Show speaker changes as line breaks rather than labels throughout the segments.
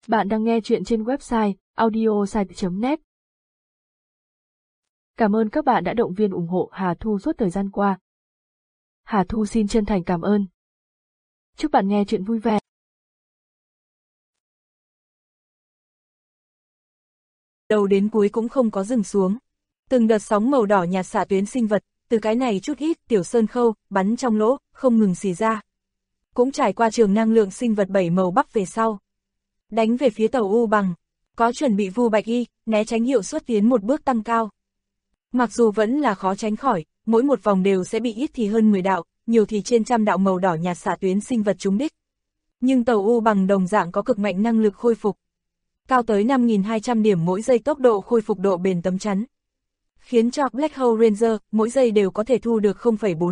Bạn đang nghe chuyện trên website audiosite.net. Cảm ơn các bạn đã động viên ủng hộ Hà Thu suốt thời gian qua. Hà Thu xin chân thành cảm ơn. Chúc bạn nghe chuyện vui vẻ.
Đầu đến cuối cũng không có dừng xuống. Từng đợt sóng màu đỏ nhạt xạ tuyến sinh vật, từ cái này chút ít tiểu sơn khâu, bắn trong lỗ, không ngừng xì ra. Cũng trải qua trường năng lượng sinh vật 7 màu bắc về sau. Đánh về phía tàu U bằng, có chuẩn bị Vu Bạch Y, né tránh hiệu suất tiến một bước tăng cao. Mặc dù vẫn là khó tránh khỏi, mỗi một vòng đều sẽ bị ít thì hơn 10 đạo, nhiều thì trên trăm đạo màu đỏ nhạt xạ tuyến sinh vật trúng đích. Nhưng tàu U bằng đồng dạng có cực mạnh năng lực khôi phục. Cao tới 5.200 điểm mỗi giây tốc độ khôi phục độ bền tấm chắn. Khiến cho Black Hole Ranger mỗi giây đều có thể thu được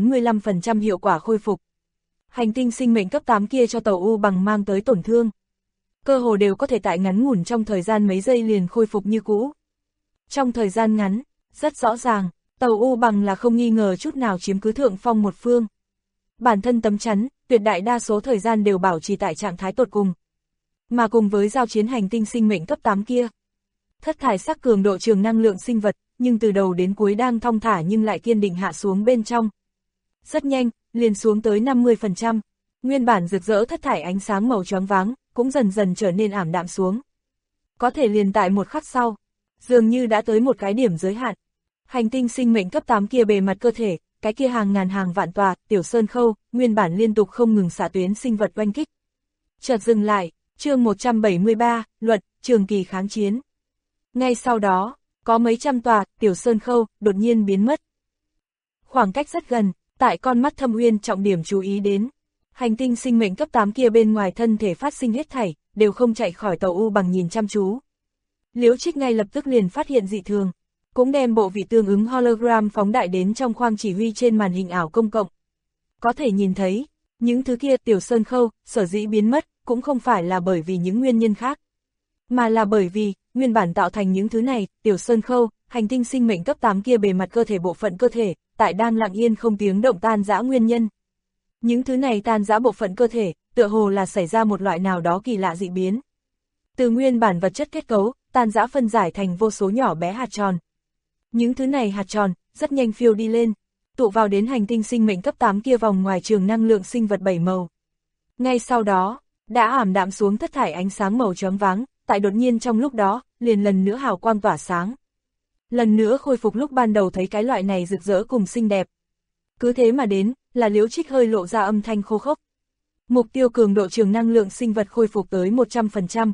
0,45% hiệu quả khôi phục. Hành tinh sinh mệnh cấp 8 kia cho tàu U bằng mang tới tổn thương. Cơ hồ đều có thể tại ngắn ngủn trong thời gian mấy giây liền khôi phục như cũ. Trong thời gian ngắn, rất rõ ràng, tàu U bằng là không nghi ngờ chút nào chiếm cứ thượng phong một phương. Bản thân tấm chắn, tuyệt đại đa số thời gian đều bảo trì tại trạng thái tột cùng. Mà cùng với giao chiến hành tinh sinh mệnh cấp 8 kia, thất thải sắc cường độ trường năng lượng sinh vật, nhưng từ đầu đến cuối đang thong thả nhưng lại kiên định hạ xuống bên trong. Rất nhanh, liền xuống tới 50%, nguyên bản rực rỡ thất thải ánh sáng màu choáng váng, cũng dần dần trở nên ảm đạm xuống. Có thể liền tại một khắc sau, dường như đã tới một cái điểm giới hạn. Hành tinh sinh mệnh cấp 8 kia bề mặt cơ thể, cái kia hàng ngàn hàng vạn tòa, tiểu sơn khâu, nguyên bản liên tục không ngừng xạ tuyến sinh vật oanh kích. Chợt dừng lại, chương 173, luật, trường kỳ kháng chiến. Ngay sau đó, có mấy trăm tòa, tiểu sơn khâu, đột nhiên biến mất. Khoảng cách rất gần, tại con mắt Thâm Uyên trọng điểm chú ý đến. Hành tinh sinh mệnh cấp 8 kia bên ngoài thân thể phát sinh hết thảy, đều không chạy khỏi tàu U bằng nhìn chăm chú. Liễu Trích ngay lập tức liền phát hiện dị thường, cũng đem bộ vị tương ứng hologram phóng đại đến trong khoang chỉ huy trên màn hình ảo công cộng. Có thể nhìn thấy, những thứ kia tiểu sơn khâu, sở dĩ biến mất, cũng không phải là bởi vì những nguyên nhân khác, mà là bởi vì, nguyên bản tạo thành những thứ này, tiểu sơn khâu, hành tinh sinh mệnh cấp 8 kia bề mặt cơ thể bộ phận cơ thể, tại đang lặng yên không tiếng động tan rã nguyên nhân. Những thứ này tan rã bộ phận cơ thể, tựa hồ là xảy ra một loại nào đó kỳ lạ dị biến. Từ nguyên bản vật chất kết cấu, tan rã phân giải thành vô số nhỏ bé hạt tròn. Những thứ này hạt tròn, rất nhanh phiêu đi lên, tụ vào đến hành tinh sinh mệnh cấp 8 kia vòng ngoài trường năng lượng sinh vật 7 màu. Ngay sau đó, đã ảm đạm xuống thất thải ánh sáng màu choáng váng, tại đột nhiên trong lúc đó, liền lần nữa hào quang tỏa sáng. Lần nữa khôi phục lúc ban đầu thấy cái loại này rực rỡ cùng xinh đẹp. Cứ thế mà đến, là Liễu Trích hơi lộ ra âm thanh khô khốc. Mục tiêu cường độ trường năng lượng sinh vật khôi phục tới 100%.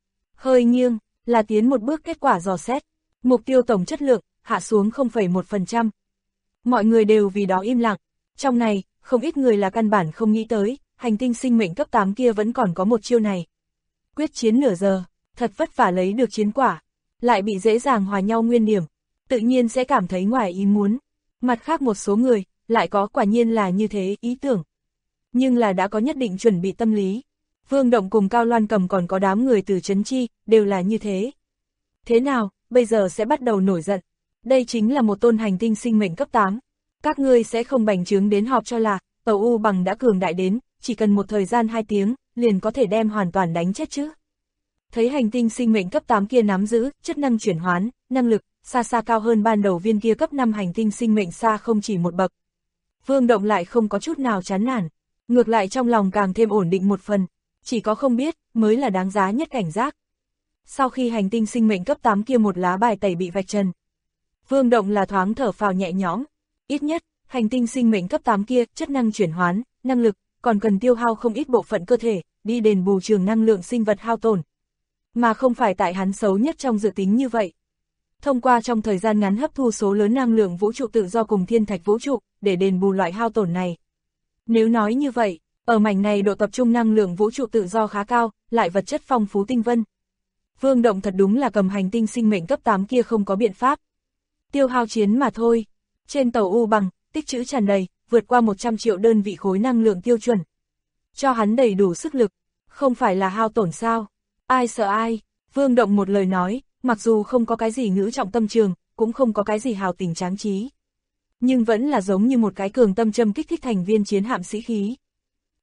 Hơi nghiêng, là tiến một bước kết quả dò xét. Mục tiêu tổng chất lượng, hạ xuống 0,1%. Mọi người đều vì đó im lặng. Trong này, không ít người là căn bản không nghĩ tới, hành tinh sinh mệnh cấp 8 kia vẫn còn có một chiêu này. Quyết chiến nửa giờ, thật vất vả lấy được chiến quả, lại bị dễ dàng hòa nhau nguyên điểm, tự nhiên sẽ cảm thấy ngoài ý muốn. Mặt khác một số người, lại có quả nhiên là như thế ý tưởng. Nhưng là đã có nhất định chuẩn bị tâm lý. Vương Động cùng Cao Loan Cầm còn có đám người từ Trấn Chi, đều là như thế. Thế nào, bây giờ sẽ bắt đầu nổi giận. Đây chính là một tôn hành tinh sinh mệnh cấp 8. Các ngươi sẽ không bành trướng đến họp cho là, tàu U bằng đã cường đại đến, chỉ cần một thời gian 2 tiếng, liền có thể đem hoàn toàn đánh chết chứ. Thấy hành tinh sinh mệnh cấp 8 kia nắm giữ, chất năng chuyển hoán, năng lực, xa xa cao hơn ban đầu viên kia cấp 5 hành tinh sinh mệnh xa không chỉ một bậc. Vương Động lại không có chút nào chán nản, ngược lại trong lòng càng thêm ổn định một phần, chỉ có không biết, mới là đáng giá nhất cảnh giác. Sau khi hành tinh sinh mệnh cấp 8 kia một lá bài tẩy bị vạch trần, Vương Động là thoáng thở phào nhẹ nhõm, ít nhất, hành tinh sinh mệnh cấp 8 kia, chất năng chuyển hoán, năng lực, còn cần tiêu hao không ít bộ phận cơ thể, đi đền bù trường năng lượng sinh vật hao tổn. Mà không phải tại hắn xấu nhất trong dự tính như vậy. Thông qua trong thời gian ngắn hấp thu số lớn năng lượng vũ trụ tự do cùng thiên thạch vũ trụ, để đền bù loại hao tổn này. Nếu nói như vậy, ở mảnh này độ tập trung năng lượng vũ trụ tự do khá cao, lại vật chất phong phú tinh vân. Vương Động thật đúng là cầm hành tinh sinh mệnh cấp 8 kia không có biện pháp. Tiêu hao chiến mà thôi. Trên tàu U bằng, tích trữ tràn đầy, vượt qua 100 triệu đơn vị khối năng lượng tiêu chuẩn. Cho hắn đầy đủ sức lực, không phải là hao tổn sao? Ai sợ ai? Vương Động một lời nói, mặc dù không có cái gì ngữ trọng tâm trường, cũng không có cái gì hào tình tráng trí. Nhưng vẫn là giống như một cái cường tâm châm kích thích thành viên chiến hạm sĩ khí.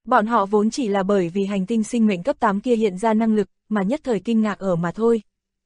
Bọn họ vốn chỉ là bởi vì hành tinh sinh mệnh cấp 8 kia hiện ra năng lực, mà nhất thời kinh ngạc ở mà thôi.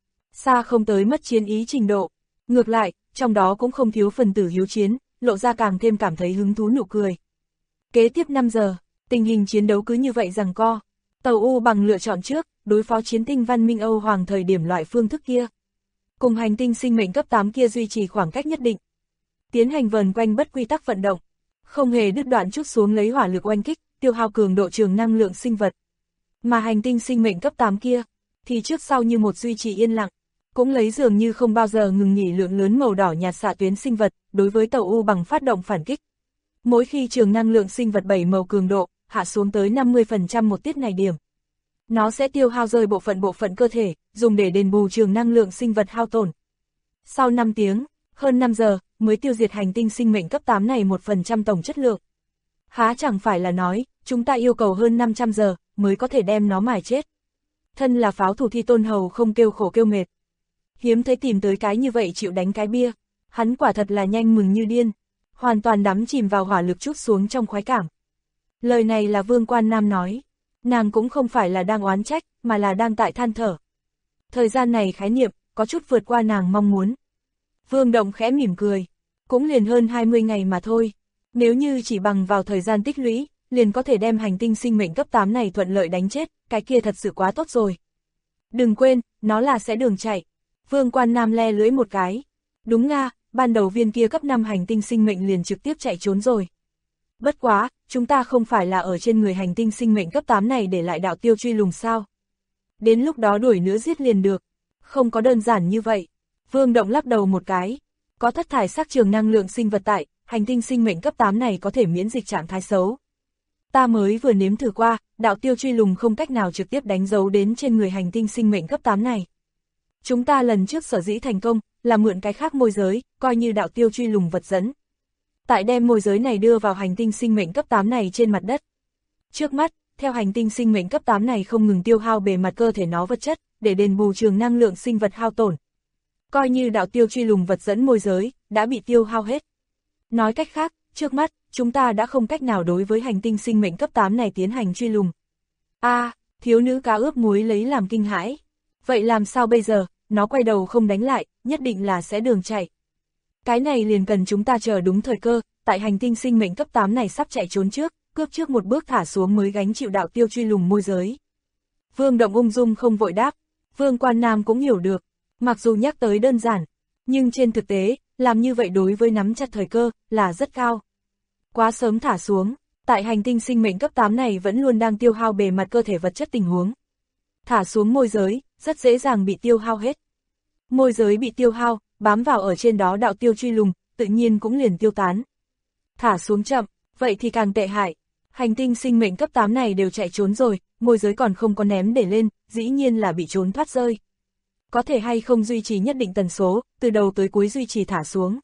Xa không tới mất chiến ý trình độ. Ngược lại, trong đó cũng không thiếu phần tử hiếu chiến, lộ ra càng thêm cảm thấy hứng thú nụ cười. Kế tiếp 5 giờ, tình hình chiến đấu cứ như vậy giằng co. Tàu U Bằng lựa chọn trước, đối phó chiến tinh văn minh Âu Hoàng thời điểm loại phương thức kia. Cùng hành tinh sinh mệnh cấp 8 kia duy trì khoảng cách nhất định. Tiến hành vờn quanh bất quy tắc vận động. Không hề đứt đoạn chút xuống lấy hỏa lực oanh kích, tiêu hao cường độ trường năng lượng sinh vật. Mà hành tinh sinh mệnh cấp 8 kia, thì trước sau như một duy trì yên lặng, cũng lấy dường như không bao giờ ngừng nghỉ lượng lớn màu đỏ nhạt xạ tuyến sinh vật, đối với tàu U Bằng phát động phản kích. Mỗi khi trường năng lượng sinh vật 7 màu cường độ, hạ xuống tới 50% một tiết này điểm. Nó sẽ tiêu hao rơi bộ phận cơ thể, dùng để đền bù trường năng lượng sinh vật hao tổn. Sau 5 tiếng, hơn 5 giờ, mới tiêu diệt hành tinh sinh mệnh cấp 8 này 1% tổng chất lượng. Há chẳng phải là nói, chúng ta yêu cầu hơn 500 giờ, mới có thể đem nó mài chết. Thân là pháo thủ Thi Tôn Hầu không kêu khổ kêu mệt. Hiếm thấy tìm tới cái như vậy chịu đánh cái bia, hắn quả thật là nhanh mừng như điên, hoàn toàn đắm chìm vào hỏa lực trút xuống trong khoái cảm. Lời này là Vương Quan Nam nói, nàng cũng không phải là đang oán trách, mà là đang tại than thở. Thời gian này khái niệm, có chút vượt qua nàng mong muốn. Vương Động khẽ mỉm cười, cũng liền hơn 20 ngày mà thôi, nếu như chỉ bằng vào thời gian tích lũy, liền có thể đem hành tinh sinh mệnh cấp 8 này thuận lợi đánh chết, cái kia thật sự quá tốt rồi. Đừng quên, nó là sẽ đường chạy. Vương Quan Nam le lưỡi một cái. Đúng nga, ban đầu viên kia cấp 5 hành tinh sinh mệnh liền trực tiếp chạy trốn rồi. Bất quá, chúng ta không phải là ở trên người hành tinh sinh mệnh cấp 8 này để lại đạo tiêu truy lùng sao. Đến lúc đó đuổi nữa giết liền được. Không có đơn giản như vậy. Vương Động lắc đầu một cái. Có thất thải sắc trường năng lượng sinh vật tại, hành tinh sinh mệnh cấp 8 này có thể miễn dịch trạng thái xấu. Ta mới vừa nếm thử qua, đạo tiêu truy lùng không cách nào trực tiếp đánh dấu đến trên người hành tinh sinh mệnh cấp 8 này. Chúng ta lần trước sở dĩ thành công, là mượn cái khác môi giới, coi như đạo tiêu truy lùng vật dẫn. Tại đem môi giới này đưa vào hành tinh sinh mệnh cấp 8 này trên mặt đất. Trước mắt, theo hành tinh sinh mệnh cấp 8 này không ngừng tiêu hao bề mặt cơ thể nó vật chất, để đền bù trường năng lượng sinh vật hao tổn. Coi như đạo tiêu truy lùng vật dẫn môi giới, đã bị tiêu hao hết. Nói cách khác, trước mắt, chúng ta đã không cách nào đối với hành tinh sinh mệnh cấp 8 này tiến hành truy lùng. Thiếu nữ cá ướp muối lấy làm kinh hãi. Vậy làm sao bây giờ, nó quay đầu không đánh lại, nhất định là sẽ đường chạy. Cái này liền cần chúng ta chờ đúng thời cơ, tại hành tinh sinh mệnh cấp 8 này sắp chạy trốn trước, cướp trước một bước thả xuống mới gánh chịu đạo tiêu truy lùng môi giới. Vương Động ung dung không vội đáp, Vương Quan Nam cũng hiểu được, mặc dù nhắc tới đơn giản, nhưng trên thực tế, làm như vậy đối với nắm chặt thời cơ, là rất cao. Quá sớm thả xuống, tại hành tinh sinh mệnh cấp 8 này vẫn luôn đang tiêu hao bề mặt cơ thể vật chất tình huống. Thả xuống môi giới, rất dễ dàng bị tiêu hao hết. Môi giới bị tiêu hao, bám vào ở trên đó đạo tiêu truy lùng, tự nhiên cũng liền tiêu tán. Thả xuống chậm, vậy thì càng tệ hại. Hành tinh sinh mệnh cấp 8 này đều chạy trốn rồi, môi giới còn không có ném để lên, dĩ nhiên là bị trốn thoát rơi. Có thể hay không duy trì nhất định tần số, từ đầu tới cuối duy trì thả xuống.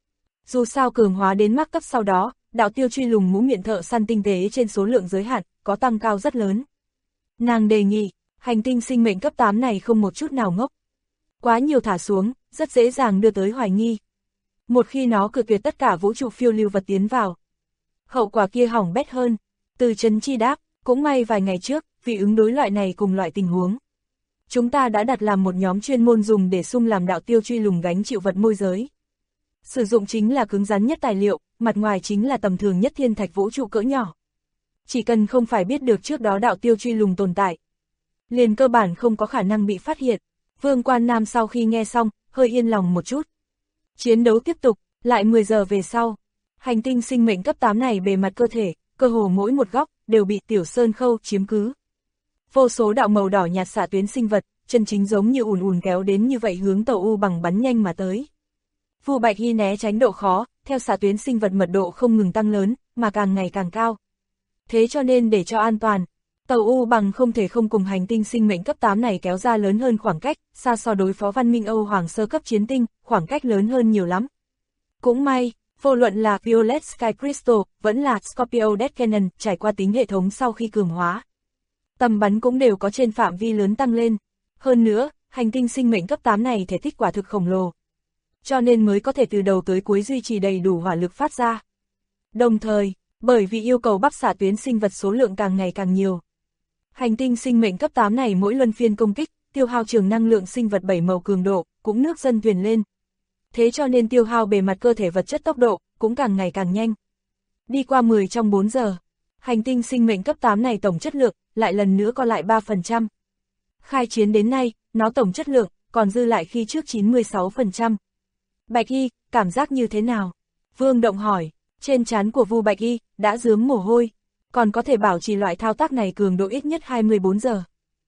Dù sao cường hóa đến mắc cấp sau đó, đạo tiêu truy lùng mũ miệng thợ săn tinh tế trên số lượng giới hạn, có tăng cao rất lớn. Nàng đề nghị, hành tinh sinh mệnh cấp 8 này không một chút nào ngốc. Quá nhiều thả xuống, rất dễ dàng đưa tới hoài nghi. Một khi nó cự tuyệt tất cả vũ trụ phiêu lưu vật tiến vào, hậu quả kia hỏng bét hơn. Từ Trấn Chi đáp, cũng may vài ngày trước, vì ứng đối loại này cùng loại tình huống. Chúng ta đã đặt làm một nhóm chuyên môn dùng để sung làm đạo tiêu truy lùng gánh chịu vật môi giới. Sử dụng chính là cứng rắn nhất tài liệu, mặt ngoài chính là tầm thường nhất thiên thạch vũ trụ cỡ nhỏ. Chỉ cần không phải biết được trước đó đạo tiêu truy lùng tồn tại, liền cơ bản không có khả năng bị phát hiện. Vương Quan Nam sau khi nghe xong, hơi yên lòng một chút. Chiến đấu tiếp tục, lại 10 giờ về sau. Hành tinh sinh mệnh cấp 8 này bề mặt cơ thể, cơ hồ mỗi một góc, đều bị Tiểu Sơn Khâu chiếm cứ. Vô số đạo màu đỏ nhạt xạ tuyến sinh vật, chân chính giống như ùn ùn kéo đến như vậy hướng tàu U Bằng bắn nhanh mà tới. Vu Bạch Hy né tránh độ khó, theo xạ tuyến sinh vật mật độ không ngừng tăng lớn, mà càng ngày càng cao. Thế cho nên để cho an toàn, tàu U Bằng không thể không cùng hành tinh sinh mệnh cấp 8 này kéo ra lớn hơn khoảng cách, xa so đối phó văn minh Âu Hoàng sơ cấp chiến tinh, khoảng cách lớn hơn nhiều lắm. Cũng may, vô luận là Violet Sky Crystal, vẫn là Scorpio Death Cannon, trải qua tính hệ thống sau khi cường hóa, tầm bắn cũng đều có trên phạm vi lớn tăng lên. Hơn nữa, hành tinh sinh mệnh cấp 8 này thể tích quả thực khổng lồ, cho nên mới có thể từ đầu tới cuối duy trì đầy đủ hỏa lực phát ra. Đồng thời, Bởi vì yêu cầu bắp xạ tuyến sinh vật số lượng càng ngày càng nhiều. Hành tinh sinh mệnh cấp 8 này mỗi luân phiên công kích, tiêu hao trường năng lượng sinh vật 7 màu cường độ, cũng nước dâng thuyền lên. Thế cho nên tiêu hao bề mặt cơ thể vật chất tốc độ, cũng càng ngày càng nhanh. Đi qua 10 trong 4 giờ, hành tinh sinh mệnh cấp 8 này tổng chất lượng, lại lần nữa co lại 3%. Khai chiến đến nay, nó tổng chất lượng, còn dư lại khi trước 96%. Bạch Y, cảm giác như thế nào? Vương Động hỏi, trên trán của Vu Bạch Y, đã rướm mồ hôi, còn có thể bảo trì loại thao tác này cường độ ít nhất 24 giờ.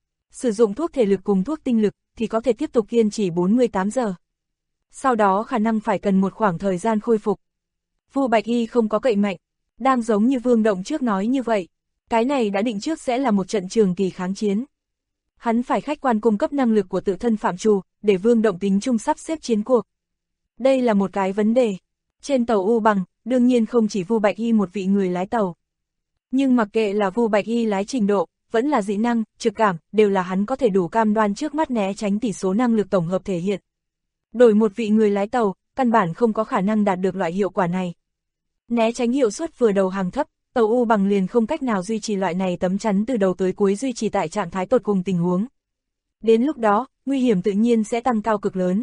Sử dụng thuốc thể lực cùng thuốc tinh lực, thì có thể tiếp tục kiên trì 48 giờ. Sau đó khả năng phải cần một khoảng thời gian khôi phục. Vu Bạch Y không có cậy mạnh, đang giống như Vương Động trước nói như vậy. Cái này đã định trước sẽ là một trận trường kỳ kháng chiến. Hắn phải khách quan cung cấp năng lực của tự thân phạm trù, để Vương Động tính chung sắp xếp chiến cuộc. Đây là một cái vấn đề. Trên tàu U Bằng, đương nhiên không chỉ Vu Bạch Y một vị người lái tàu. Nhưng mặc kệ là Vu Bạch Y lái trình độ, vẫn là dị năng, trực cảm, đều là hắn có thể đủ cam đoan trước mắt né tránh tỷ số năng lực tổng hợp thể hiện. Đổi một vị người lái tàu, căn bản không có khả năng đạt được loại hiệu quả này. Né tránh hiệu suất vừa đầu hàng thấp, tàu U Bằng liền không cách nào duy trì loại này tấm chắn từ đầu tới cuối duy trì tại trạng thái tột cùng tình huống. Đến lúc đó, nguy hiểm tự nhiên sẽ tăng cao cực lớn.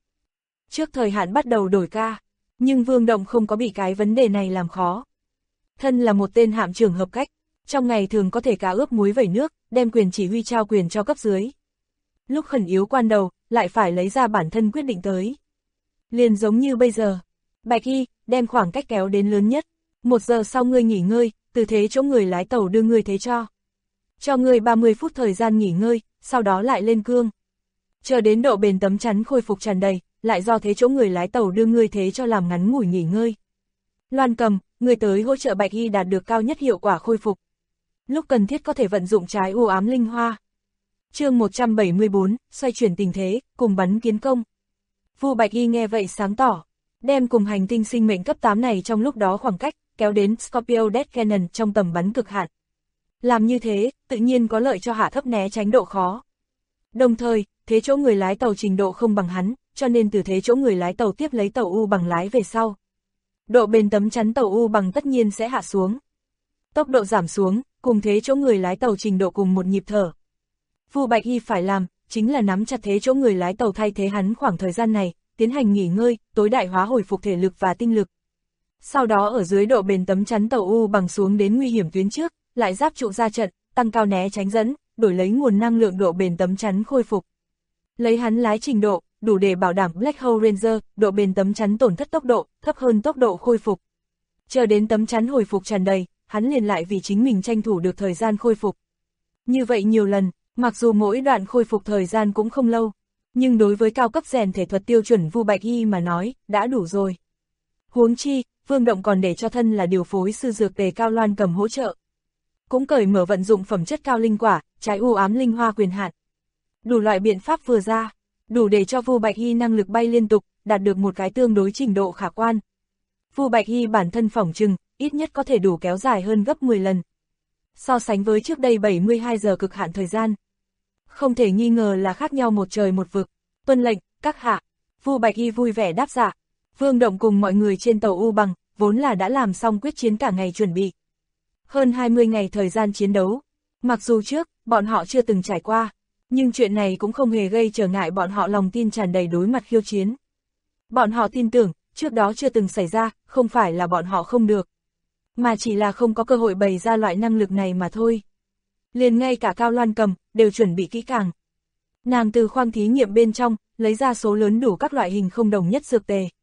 Trước thời hạn bắt đầu đổi ca, nhưng Vương Động không có bị cái vấn đề này làm khó. Thân là một tên hạm trưởng hợp cách, trong ngày thường có thể cá ướp muối vẩy nước, đem quyền chỉ huy trao quyền cho cấp dưới. Lúc khẩn yếu quan đầu, lại phải lấy ra bản thân quyết định tới. Liền giống như bây giờ, Bạch Y, đem khoảng cách kéo đến lớn nhất. 1 giờ sau ngươi nghỉ ngơi, từ thế chỗ người lái tàu đưa ngươi thế cho. Cho ngươi 30 phút thời gian nghỉ ngơi, sau đó lại lên cương. Chờ đến độ bền tấm chắn khôi phục tràn đầy, lại do thế chỗ người lái tàu đưa ngươi thế cho làm ngắn ngủi nghỉ ngơi. Loan Cầm, ngươi tới hỗ trợ Bạch Y đạt được cao nhất hiệu quả khôi phục. Lúc cần thiết có thể vận dụng trái u ám linh hoa. Chương 174, xoay chuyển tình thế, cùng bắn kiến công. Vu Bạch Y nghe vậy sáng tỏ, đem cùng hành tinh sinh mệnh cấp 8 này trong lúc đó khoảng cách, kéo đến Scorpio Death Cannon trong tầm bắn cực hạn. Làm như thế, tự nhiên có lợi cho hạ thấp né tránh độ khó. Đồng thời, thế chỗ người lái tàu trình độ không bằng hắn, cho nên từ thế chỗ người lái tàu tiếp lấy tàu U Bằng lái về sau. Độ bền tấm chắn tàu U Bằng tất nhiên sẽ hạ xuống. Tốc độ giảm xuống, cùng thế chỗ người lái tàu trình độ cùng một nhịp thở. Vu Bạch Y phải làm, chính là nắm chặt thế chỗ người lái tàu thay thế hắn khoảng thời gian này, tiến hành nghỉ ngơi, tối đại hóa hồi phục thể lực và tinh lực. Sau đó ở dưới độ bền tấm chắn tàu U Bằng xuống đến nguy hiểm tuyến trước, lại giáp trụ ra trận, tăng cao né tránh dẫn, đổi lấy nguồn năng lượng độ bền tấm chắn khôi phục. Lấy hắn lái trình độ, đủ để bảo đảm Black Hole Ranger, độ bền tấm chắn tổn thất tốc độ, thấp hơn tốc độ khôi phục. Chờ đến tấm chắn hồi phục tràn đầy, hắn liền lại vì chính mình tranh thủ được thời gian khôi phục. Như vậy nhiều lần, mặc dù mỗi đoạn khôi phục thời gian cũng không lâu, nhưng đối với cao cấp rèn thể thuật tiêu chuẩn Vu Bạch Y mà nói, đã đủ rồi. Huống chi, Vương Động còn để cho thân là điều phối sư dược tề Cao Loan Cầm hỗ trợ. Cũng cởi mở vận dụng phẩm chất cao linh quả, trái u ám linh hoa quyền hạn. Đủ loại biện pháp vừa ra, đủ để cho Vu Bạch Y năng lực bay liên tục, đạt được một cái tương đối trình độ khả quan. Vu Bạch Y bản thân phỏng chừng, ít nhất có thể đủ kéo dài hơn gấp 10 lần. So sánh với trước đây 72 giờ cực hạn thời gian. Không thể nghi ngờ là khác nhau một trời một vực. Tuân lệnh, các hạ. Vu Bạch Y vui vẻ đáp dạ. Vương Động cùng mọi người trên tàu U Bằng, vốn là đã làm xong quyết chiến cả ngày chuẩn bị. Hơn 20 ngày thời gian chiến đấu. Mặc dù trước, bọn họ chưa từng trải qua, nhưng chuyện này cũng không hề gây trở ngại bọn họ lòng tin tràn đầy đối mặt khiêu chiến. Bọn họ tin tưởng, trước đó chưa từng xảy ra, không phải là bọn họ không được, mà chỉ là không có cơ hội bày ra loại năng lực này mà thôi. Liền ngay cả Cao Loan Cầm, đều chuẩn bị kỹ càng. Nàng từ khoang thí nghiệm bên trong, lấy ra số lớn đủ các loại hình không đồng nhất dược tề.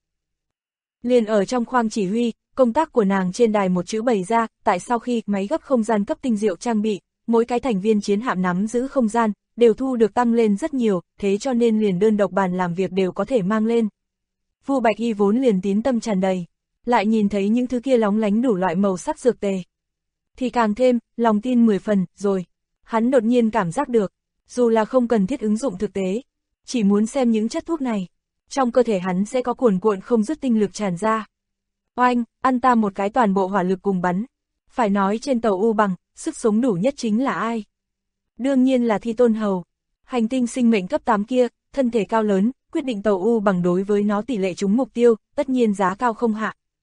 Liền ở trong khoang chỉ huy, công tác của nàng trên đài một chữ bày ra, tại sau khi máy gấp không gian cấp tinh diệu trang bị, mỗi cái thành viên chiến hạm nắm giữ không gian, đều thu được tăng lên rất nhiều, thế cho nên liền đơn độc bàn làm việc đều có thể mang lên. Vu Bạch Y vốn liền tín tâm tràn đầy, lại nhìn thấy những thứ kia lóng lánh đủ loại màu sắc dược tề, thì càng thêm, lòng tin 10 phần, rồi. Hắn đột nhiên cảm giác được, dù là không cần thiết ứng dụng thực tế, chỉ muốn xem những chất thuốc này, trong cơ thể hắn sẽ có cuồn cuộn không dứt tinh lực tràn ra. Oanh, ăn ta một cái toàn bộ hỏa lực cùng bắn. Phải nói trên tàu U Bằng, sức sống đủ nhất chính là ai? Đương nhiên là Thi Tôn Hầu. Hành tinh sinh mệnh cấp 8 kia, thân thể cao lớn, quyết định tàu U Bằng đối với nó tỷ lệ trúng mục tiêu, tất nhiên giá cao không hạ.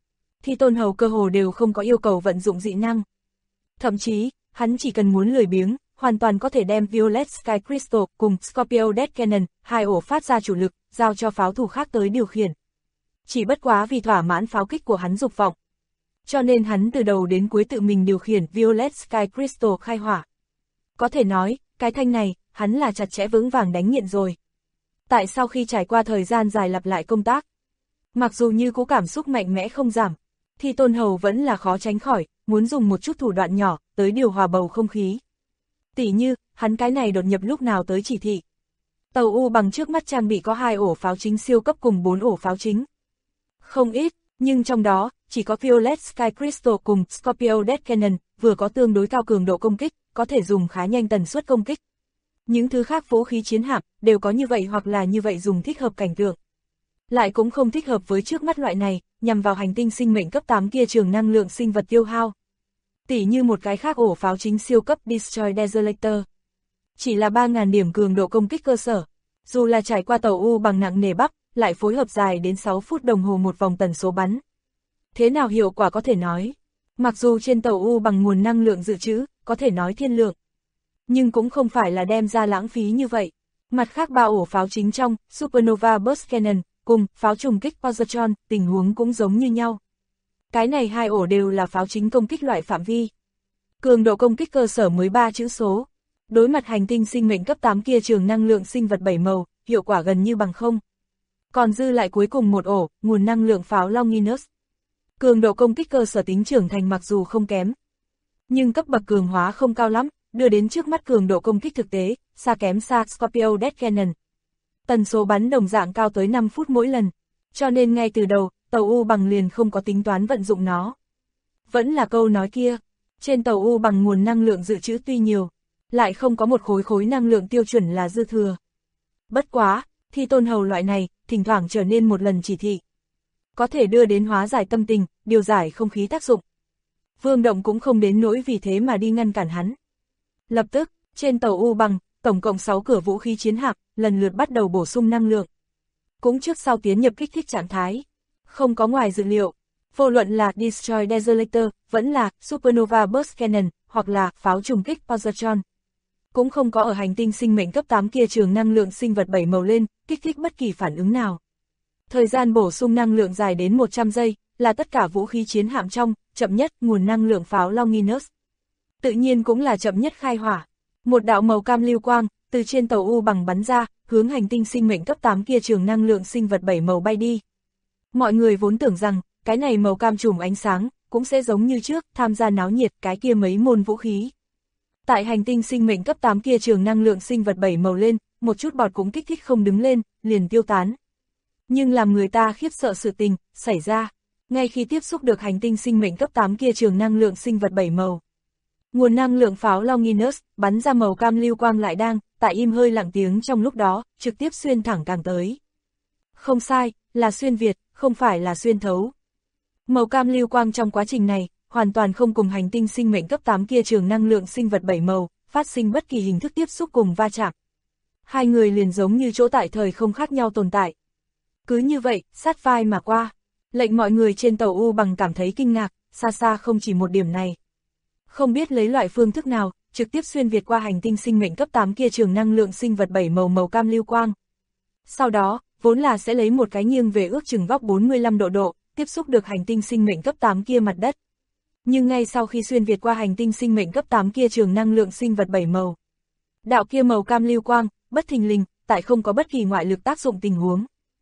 Thi Tôn Hầu cơ hồ đều không có yêu cầu vận dụng dị năng. Thậm chí, hắn chỉ cần muốn lười biếng, hoàn toàn có thể đem Violet Sky Crystal cùng Scorpio Death Cannon, hai ổ phát ra chủ lực, giao cho pháo thủ khác tới điều khiển. Chỉ bất quá vì thỏa mãn pháo kích của hắn dục vọng. Cho nên hắn từ đầu đến cuối tự mình điều khiển Violet Sky Crystal khai hỏa. Có thể nói, cái thanh này, hắn là chặt chẽ vững vàng đánh nghiện rồi. Tại sau khi trải qua thời gian dài lặp lại công tác, mặc dù như cú cảm xúc mạnh mẽ không giảm, Thi Tôn Hầu vẫn là khó tránh khỏi, muốn dùng một chút thủ đoạn nhỏ, tới điều hòa bầu không khí. Tỉ như, hắn cái này đột nhập lúc nào tới chỉ thị. Tàu U bằng trước mắt trang bị có 2 ổ pháo chính siêu cấp cùng 4 ổ pháo chính. Không ít, nhưng trong đó, chỉ có Violet Sky Crystal cùng Scorpio Death Cannon, vừa có tương đối cao cường độ công kích, có thể dùng khá nhanh tần suất công kích. Những thứ khác vũ khí chiến hạm, đều có như vậy hoặc là như vậy dùng thích hợp cảnh tượng. Lại cũng không thích hợp với trước mắt loại này, nhằm vào hành tinh sinh mệnh cấp 8 kia trường năng lượng sinh vật tiêu hao. Tỉ như một cái khác ổ pháo chính siêu cấp Destroy Desolator. Chỉ là 3.000 điểm cường độ công kích cơ sở. Dù là trải qua tàu U bằng nặng nề bắp, lại phối hợp dài đến 6 phút đồng hồ một vòng tần số bắn. Thế nào hiệu quả có thể nói. Mặc dù trên tàu U bằng nguồn năng lượng dự trữ, có thể nói thiên lượng. Nhưng cũng không phải là đem ra lãng phí như vậy. Mặt khác 3 ổ pháo chính trong, Supernova Burst Cannon, cùng pháo trùng kích Positron, tình huống cũng giống như nhau. Cái này 2 ổ đều là pháo chính công kích loại phạm vi. Cường độ công kích cơ sở mới 3 chữ số. Đối mặt hành tinh sinh mệnh cấp 8 kia trường năng lượng sinh vật 7 màu, hiệu quả gần như bằng không. Còn dư lại cuối cùng một ổ, nguồn năng lượng pháo Longinus. Cường độ công kích cơ sở tính trưởng thành mặc dù không kém, nhưng cấp bậc cường hóa không cao lắm, đưa đến trước mắt cường độ công kích thực tế, xa kém xa Scorpio Death Cannon. Tần số bắn đồng dạng cao tới 5 phút mỗi lần, cho nên ngay từ đầu, tàu U bằng liền không có tính toán vận dụng nó. Vẫn là câu nói kia, trên tàu U bằng nguồn năng lượng dự trữ tuy nhiều, lại không có một khối năng lượng tiêu chuẩn là dư thừa. Bất quá, Thi Tôn Hầu loại này, thỉnh thoảng trở nên một lần chỉ thị. Có thể đưa đến hóa giải tâm tình, điều giải không khí tác dụng. Vương Động cũng không đến nỗi vì thế mà đi ngăn cản hắn. Lập tức, trên tàu U bằng, tổng cộng 6 cửa vũ khí chiến hạm, lần lượt bắt đầu bổ sung năng lượng. Cũng trước sau tiến nhập kích thích trạng thái. Không có ngoài dự liệu, vô luận là Destroy Desolator, vẫn là Supernova Burst Cannon, hoặc là pháo trùng kích Positron. Cũng không có ở hành tinh sinh mệnh cấp 8 kia trường năng lượng sinh vật 7 màu lên, kích thích bất kỳ phản ứng nào. Thời gian bổ sung năng lượng dài đến 100 giây, là tất cả vũ khí chiến hạm trong, chậm nhất nguồn năng lượng pháo Longinus. Tự nhiên cũng là chậm nhất khai hỏa. Một đạo màu cam lưu quang, từ trên tàu U bằng bắn ra, hướng hành tinh sinh mệnh cấp 8 kia trường năng lượng sinh vật 7 màu bay đi. Mọi người vốn tưởng rằng, cái này màu cam chùm ánh sáng, cũng sẽ giống như trước, tham gia náo nhiệt cái kia mấy môn vũ khí. Tại hành tinh sinh mệnh cấp 8 kia trường năng lượng sinh vật 7 màu lên, một chút bọt cũng kích thích không đứng lên, liền tiêu tán. Nhưng làm người ta khiếp sợ sự tình, xảy ra, ngay khi tiếp xúc được hành tinh sinh mệnh cấp 8 kia trường năng lượng sinh vật 7 màu. Nguồn năng lượng pháo Longinus, bắn ra màu cam lưu quang lại đang, tại im hơi lặng tiếng trong lúc đó, trực tiếp xuyên thẳng càng tới. Không sai, là xuyên Việt, không phải là xuyên thấu. Màu cam lưu quang trong quá trình này, hoàn toàn không cùng hành tinh sinh mệnh cấp 8 kia trường năng lượng sinh vật 7 màu, phát sinh bất kỳ hình thức tiếp xúc cùng va chạm. Hai người liền giống như chỗ tại thời không khác nhau tồn tại. Cứ như vậy, sát vai mà qua, lệnh mọi người trên tàu U bằng cảm thấy kinh ngạc, xa xa không chỉ một điểm này. Không biết lấy loại phương thức nào, trực tiếp xuyên Việt qua hành tinh sinh mệnh cấp 8 kia trường năng lượng sinh vật 7 màu màu cam lưu quang. Sau đó, vốn là sẽ lấy một cái nghiêng về ước chừng góc 45 độ, tiếp xúc được hành tinh sinh mệnh cấp 8 kia mặt đất. Nhưng ngay sau khi xuyên Việt qua hành tinh sinh mệnh cấp 8 kia trường năng lượng sinh vật 7 màu, đạo kia màu cam lưu quang, bất thình lình, tại không có bất kỳ ngoại lực tác dụng tình huống.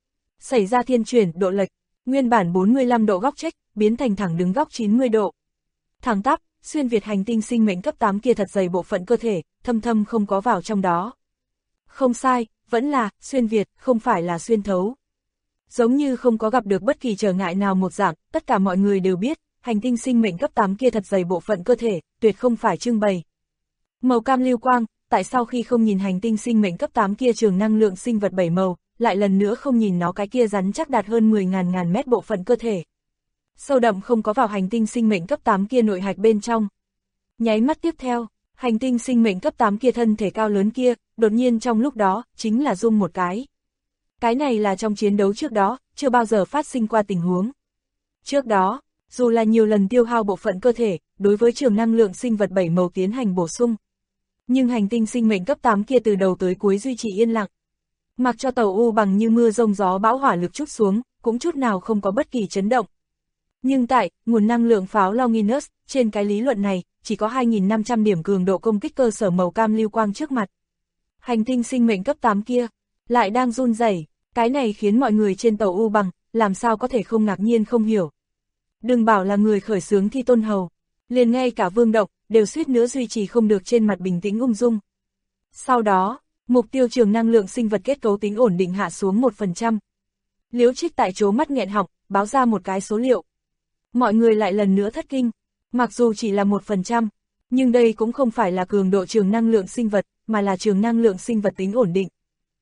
Xảy ra thiên chuyển, độ lệch, nguyên bản 45 độ góc chếch, biến thành thẳng đứng góc 90 độ. Thẳng tắp, xuyên Việt hành tinh sinh mệnh cấp 8 kia thật dày bộ phận cơ thể, thâm thâm không có vào trong đó. Không sai, vẫn là, xuyên Việt, không phải là xuyên thấu. Giống như không có gặp được bất kỳ trở ngại nào một dạng, tất cả mọi người đều biết, hành tinh sinh mệnh cấp 8 kia thật dày bộ phận cơ thể, tuyệt không phải trưng bày. Màu cam lưu quang, tại sao khi không nhìn hành tinh sinh mệnh cấp 8 kia trường năng lượng sinh vật 7 màu, lại lần nữa không nhìn nó cái kia rắn chắc đạt hơn 10.000 mét bộ phận cơ thể. Sâu đậm không có vào hành tinh sinh mệnh cấp 8 kia nội hạch bên trong. Nháy mắt tiếp theo, hành tinh sinh mệnh cấp 8 kia thân thể cao lớn kia, đột nhiên trong lúc đó, chính là rung một cái. Cái này là trong chiến đấu trước đó, chưa bao giờ phát sinh qua tình huống. Trước đó, dù là nhiều lần tiêu hao bộ phận cơ thể, đối với trường năng lượng sinh vật 7 màu tiến hành bổ sung. Nhưng hành tinh sinh mệnh cấp 8 kia từ đầu tới cuối duy trì yên lặng. Mặc cho tàu U bằng như mưa rông gió bão hỏa lực trút xuống, cũng chút nào không có bất kỳ chấn động. Nhưng tại nguồn năng lượng pháo Longinus, trên cái lý luận này, chỉ có 2.500 điểm cường độ công kích cơ sở màu cam lưu quang trước mặt. Hành tinh sinh mệnh cấp 8 kia, lại đang run rẩy, cái này khiến mọi người trên tàu U bằng, làm sao có thể không ngạc nhiên không hiểu. Đừng bảo là người khởi xướng Thi Tôn Hầu, liền ngay cả Vương Động, đều suýt nữa duy trì không được trên mặt bình tĩnh ung dung. Sau đó, mục tiêu trường năng lượng sinh vật kết cấu tính ổn định hạ xuống 1%. Liễu Trích tại chỗ mắt nghẹn họng, báo ra một cái số liệu. Mọi người lại lần nữa thất kinh, mặc dù chỉ là 1%, nhưng đây cũng không phải là cường độ trường năng lượng sinh vật, mà là trường năng lượng sinh vật tính ổn định.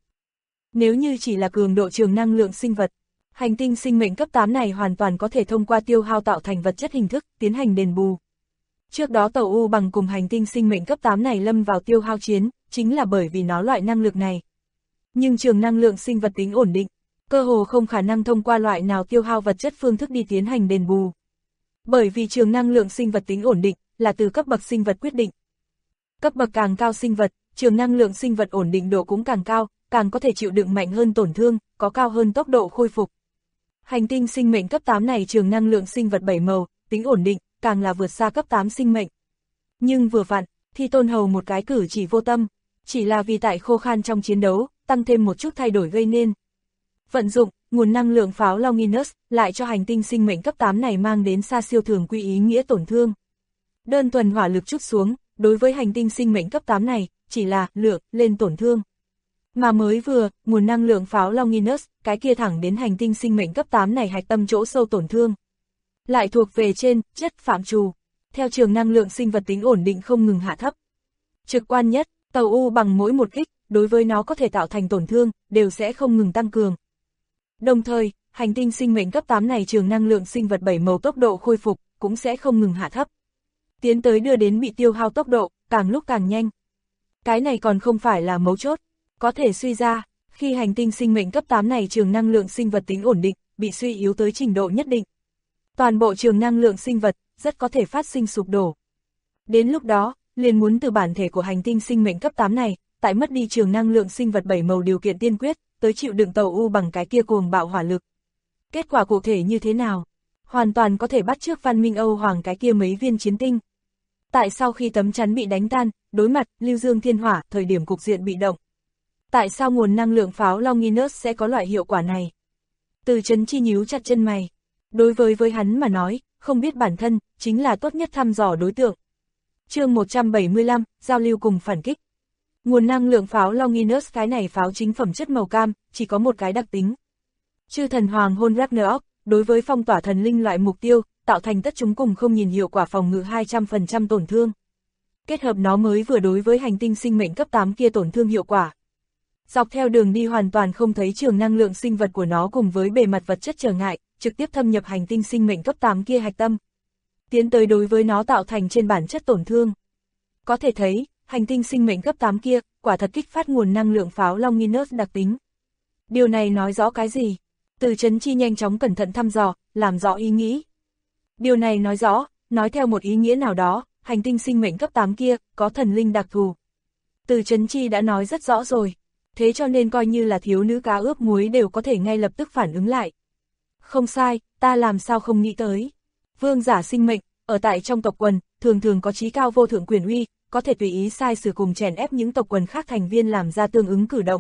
Nếu như chỉ là cường độ trường năng lượng sinh vật, hành tinh sinh mệnh cấp 8 này hoàn toàn có thể thông qua tiêu hao tạo thành vật chất hình thức, tiến hành đền bù. Trước đó tàu U bằng cùng hành tinh sinh mệnh cấp 8 này lâm vào tiêu hao chiến, chính là bởi vì nó loại năng lực này. Nhưng trường năng lượng sinh vật tính ổn định, cơ hồ không khả năng thông qua loại nào tiêu hao vật chất phương thức đi tiến hành đền bù. Bởi vì trường năng lượng sinh vật tính ổn định, là từ cấp bậc sinh vật quyết định. Cấp bậc càng cao sinh vật, trường năng lượng sinh vật ổn định độ cũng càng cao, càng có thể chịu đựng mạnh hơn tổn thương, có cao hơn tốc độ khôi phục. Hành tinh sinh mệnh cấp 8 này trường năng lượng sinh vật 7 màu, tính ổn định, càng là vượt xa cấp 8 sinh mệnh. Nhưng vừa vặn, Thi Tôn Hầu một cái cử chỉ vô tâm, chỉ là vì tại khô khan trong chiến đấu, tăng thêm một chút thay đổi gây nên. Vận dụng, nguồn năng lượng pháo Longinus, lại cho hành tinh sinh mệnh cấp 8 này mang đến xa siêu thường quy ý nghĩa tổn thương. Đơn thuần hỏa lực trút xuống, đối với hành tinh sinh mệnh cấp 8 này, chỉ là lượng lên tổn thương. Mà mới vừa, nguồn năng lượng pháo Longinus, cái kia thẳng đến hành tinh sinh mệnh cấp 8 này hạch tâm chỗ sâu tổn thương. Lại thuộc về trên, chất phạm trù. Theo trường năng lượng sinh vật tính ổn định không ngừng hạ thấp. Trực quan nhất, tàu U bằng mỗi một kích, đối với nó có thể tạo thành tổn thương, đều sẽ không ngừng tăng cường. Đồng thời, hành tinh sinh mệnh cấp 8 này trường năng lượng sinh vật 7 màu tốc độ khôi phục, cũng sẽ không ngừng hạ thấp. Tiến tới đưa đến bị tiêu hao tốc độ, càng lúc càng nhanh. Cái này còn không phải là mấu chốt. Có thể suy ra, khi hành tinh sinh mệnh cấp 8 này trường năng lượng sinh vật tính ổn định, bị suy yếu tới trình độ nhất định. Toàn bộ trường năng lượng sinh vật, rất có thể phát sinh sụp đổ. Đến lúc đó, liền muốn từ bản thể của hành tinh sinh mệnh cấp 8 này, tại mất đi trường năng lượng sinh vật 7 màu điều kiện tiên quyết, tới chịu đựng tàu U bằng cái kia cuồng bạo hỏa lực. Kết quả cụ thể như thế nào? Hoàn toàn có thể bắt chước văn minh Âu Hoàng cái kia mấy viên chiến tinh. Tại sau khi tấm chắn bị đánh tan, đối mặt, lưu dương thiên hỏa, thời điểm cục diện bị động. Tại sao nguồn năng lượng pháo Longinus sẽ có loại hiệu quả này? Từ Chấn Chi nhíu chặt chân mày. Đối với hắn mà nói, không biết bản thân, chính là tốt nhất thăm dò đối tượng. Chương 175, giao lưu cùng phản kích. Nguồn năng lượng pháo Longinus cái này pháo chính phẩm chất màu cam, chỉ có một cái đặc tính. Chư thần hoàng hôn Ragnarok, đối với phong tỏa thần linh loại mục tiêu, tạo thành tất chúng cùng không nhìn hiệu quả phòng ngự 200% tổn thương. Kết hợp nó mới vừa đối với hành tinh sinh mệnh cấp 8 kia tổn thương hiệu quả. Dọc theo đường đi hoàn toàn không thấy trường năng lượng sinh vật của nó cùng với bề mặt vật chất trở ngại, trực tiếp thâm nhập hành tinh sinh mệnh cấp 8 kia hạch tâm. Tiến tới đối với nó tạo thành trên bản chất tổn thương. Có thể thấy, hành tinh sinh mệnh cấp 8 kia, quả thật kích phát nguồn năng lượng pháo Longinus đặc tính. Điều này nói rõ cái gì? Từ Chấn Chi nhanh chóng cẩn thận thăm dò, làm rõ ý nghĩ. Điều này nói rõ, nói theo một ý nghĩa nào đó, hành tinh sinh mệnh cấp 8 kia, có thần linh đặc thù. Từ Chấn Chi đã nói rất rõ rồi. Thế cho nên coi như là thiếu nữ cá ướp muối đều có thể ngay lập tức phản ứng lại. Không sai, ta làm sao không nghĩ tới. Vương giả sinh mệnh, ở tại trong tộc quần, thường thường có chí cao vô thượng quyền uy, có thể tùy ý sai sử cùng chèn ép những tộc quần khác thành viên làm ra tương ứng cử động.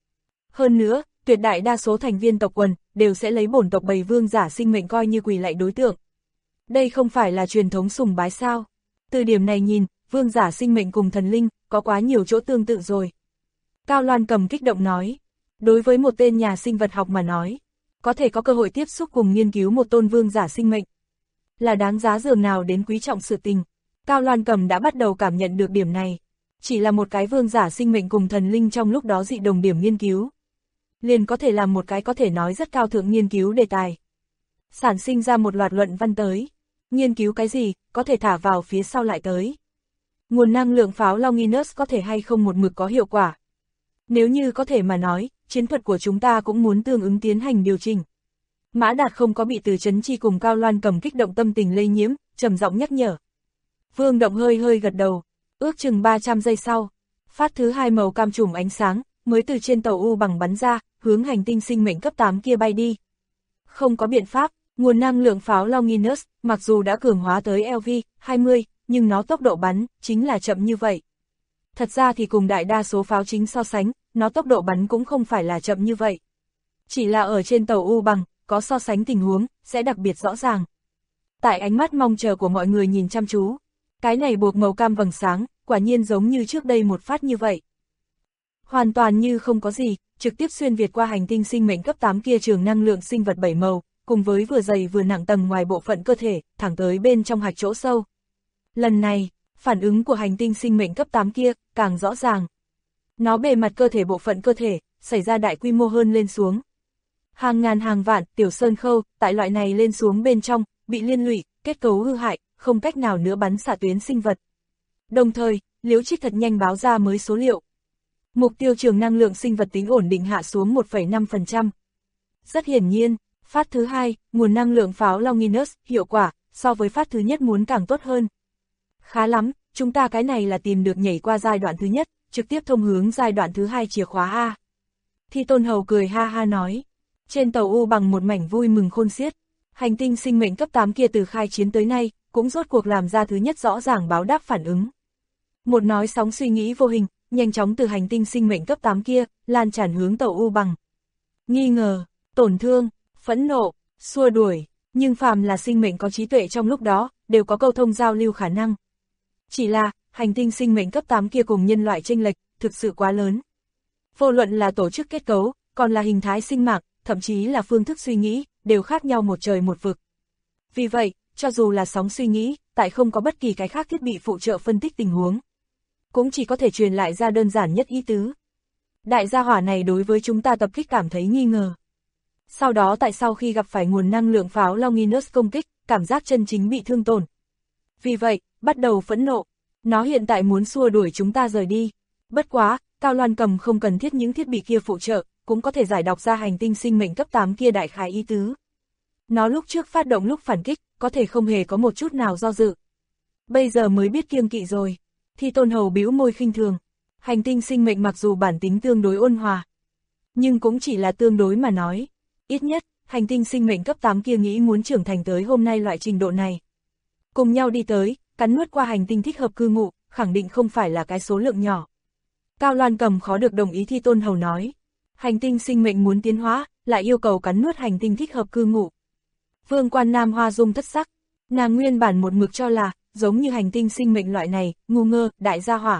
Hơn nữa, tuyệt đại đa số thành viên tộc quần, đều sẽ lấy bổn tộc bầy vương giả sinh mệnh coi như quỳ lạy đối tượng. Đây không phải là truyền thống sùng bái sao. Từ điểm này nhìn, vương giả sinh mệnh cùng thần linh, có quá nhiều chỗ tương tự rồi. Cao Loan Cầm kích động nói, đối với một tên nhà sinh vật học mà nói, có thể có cơ hội tiếp xúc cùng nghiên cứu một tôn vương giả sinh mệnh, là đáng giá dường nào đến quý trọng sự tình. Cao Loan Cầm đã bắt đầu cảm nhận được điểm này, chỉ là một cái vương giả sinh mệnh cùng thần linh trong lúc đó dị đồng điểm nghiên cứu. Liền có thể làm một cái có thể nói rất cao thượng nghiên cứu đề tài. Sản sinh ra một loạt luận văn tới, nghiên cứu cái gì, có thể thả vào phía sau lại tới. Nguồn năng lượng pháo Longinus có thể hay không một mực có hiệu quả. Nếu như có thể mà nói, chiến thuật của chúng ta cũng muốn tương ứng tiến hành điều chỉnh. Mã Đạt không có bị Từ Chấn Chi cùng Cao Loan Cầm kích động tâm tình lây nhiễm, trầm giọng nhắc nhở. Vương Động hơi hơi gật đầu, ước chừng 300 giây sau, phát thứ hai màu cam trùm ánh sáng, mới từ trên tàu U bằng bắn ra, hướng hành tinh sinh mệnh cấp 8 kia bay đi. Không có biện pháp, nguồn năng lượng pháo Longinus, mặc dù đã cường hóa tới LV-20, nhưng nó tốc độ bắn, chính là chậm như vậy. Thật ra thì cùng đại đa số pháo chính so sánh, nó tốc độ bắn cũng không phải là chậm như vậy. Chỉ là ở trên tàu U bằng, có so sánh tình huống, sẽ đặc biệt rõ ràng. Tại ánh mắt mong chờ của mọi người nhìn chăm chú, cái này buộc màu cam vầng sáng, quả nhiên giống như trước đây một phát như vậy. Hoàn toàn như không có gì, trực tiếp xuyên việt qua hành tinh sinh mệnh cấp 8 kia trường năng lượng sinh vật 7 màu, cùng với vừa dày vừa nặng tầng ngoài bộ phận cơ thể, thẳng tới bên trong hạch chỗ sâu. Lần này, phản ứng của hành tinh sinh mệnh cấp 8 kia, càng rõ ràng. Nó bề mặt cơ thể bộ phận cơ thể, xảy ra đại quy mô hơn lên xuống. Hàng ngàn hàng vạn, tiểu sơn khâu, tại loại này lên xuống bên trong, bị liên lụy, kết cấu hư hại, không cách nào nữa bắn xạ tuyến sinh vật. Đồng thời, Liễu Trích thật nhanh báo ra mới số liệu. Mục tiêu trường năng lượng sinh vật tính ổn định hạ xuống 1,5%. Rất hiển nhiên, phát thứ hai, nguồn năng lượng pháo Longinus, hiệu quả, so với phát thứ nhất muốn càng tốt hơn. Khá lắm, chúng ta cái này là tìm được nhảy qua giai đoạn thứ nhất, trực tiếp thông hướng giai đoạn thứ hai chìa khóa A. Thi Tôn Hầu cười ha ha nói. Trên tàu U bằng một mảnh vui mừng khôn xiết, hành tinh sinh mệnh cấp 8 kia từ khai chiến tới nay, cũng rốt cuộc làm ra thứ nhất rõ ràng báo đáp phản ứng. Một nói sóng suy nghĩ vô hình, nhanh chóng từ hành tinh sinh mệnh cấp 8 kia, lan tràn hướng tàu U bằng. Nghi ngờ, tổn thương, phẫn nộ, xua đuổi, nhưng phàm là sinh mệnh có trí tuệ trong lúc đó, đều có câu thông giao lưu khả năng. Chỉ là, hành tinh sinh mệnh cấp 8 kia cùng nhân loại chênh lệch, thực sự quá lớn. Vô luận là tổ chức kết cấu, còn là hình thái sinh mạng, thậm chí là phương thức suy nghĩ, đều khác nhau một trời một vực. Vì vậy, cho dù là sóng suy nghĩ, tại không có bất kỳ cái khác thiết bị phụ trợ phân tích tình huống, cũng chỉ có thể truyền lại ra đơn giản nhất ý tứ. Đại gia hỏa này đối với chúng ta tập kích cảm thấy nghi ngờ. Sau đó tại sau khi gặp phải nguồn năng lượng pháo Longinus công kích, cảm giác chân chính bị thương tổn. Vì vậy, bắt đầu phẫn nộ. Nó hiện tại muốn xua đuổi chúng ta rời đi. Bất quá, Cao Loan Cầm không cần thiết những thiết bị kia phụ trợ, cũng có thể giải đọc ra hành tinh sinh mệnh cấp 8 kia đại khái ý tứ. Nó lúc trước phát động lúc phản kích, có thể không hề có một chút nào do dự. Bây giờ mới biết kiêng kỵ rồi. Thi Tôn Hầu bĩu môi khinh thường. Hành tinh sinh mệnh mặc dù bản tính tương đối ôn hòa, nhưng cũng chỉ là tương đối mà nói. Ít nhất, hành tinh sinh mệnh cấp 8 kia nghĩ muốn trưởng thành tới hôm nay loại trình độ này. Cùng nhau đi tới, cắn nuốt qua hành tinh thích hợp cư ngụ, khẳng định không phải là cái số lượng nhỏ. Cao Loan Cầm khó được đồng ý Thi Tôn Hầu nói. Hành tinh sinh mệnh muốn tiến hóa, lại yêu cầu cắn nuốt hành tinh thích hợp cư ngụ. Vương Quan Nam Hoa dung thất sắc. Nàng nguyên bản một mực cho là, giống như hành tinh sinh mệnh loại này, ngu ngơ, đại gia hỏa,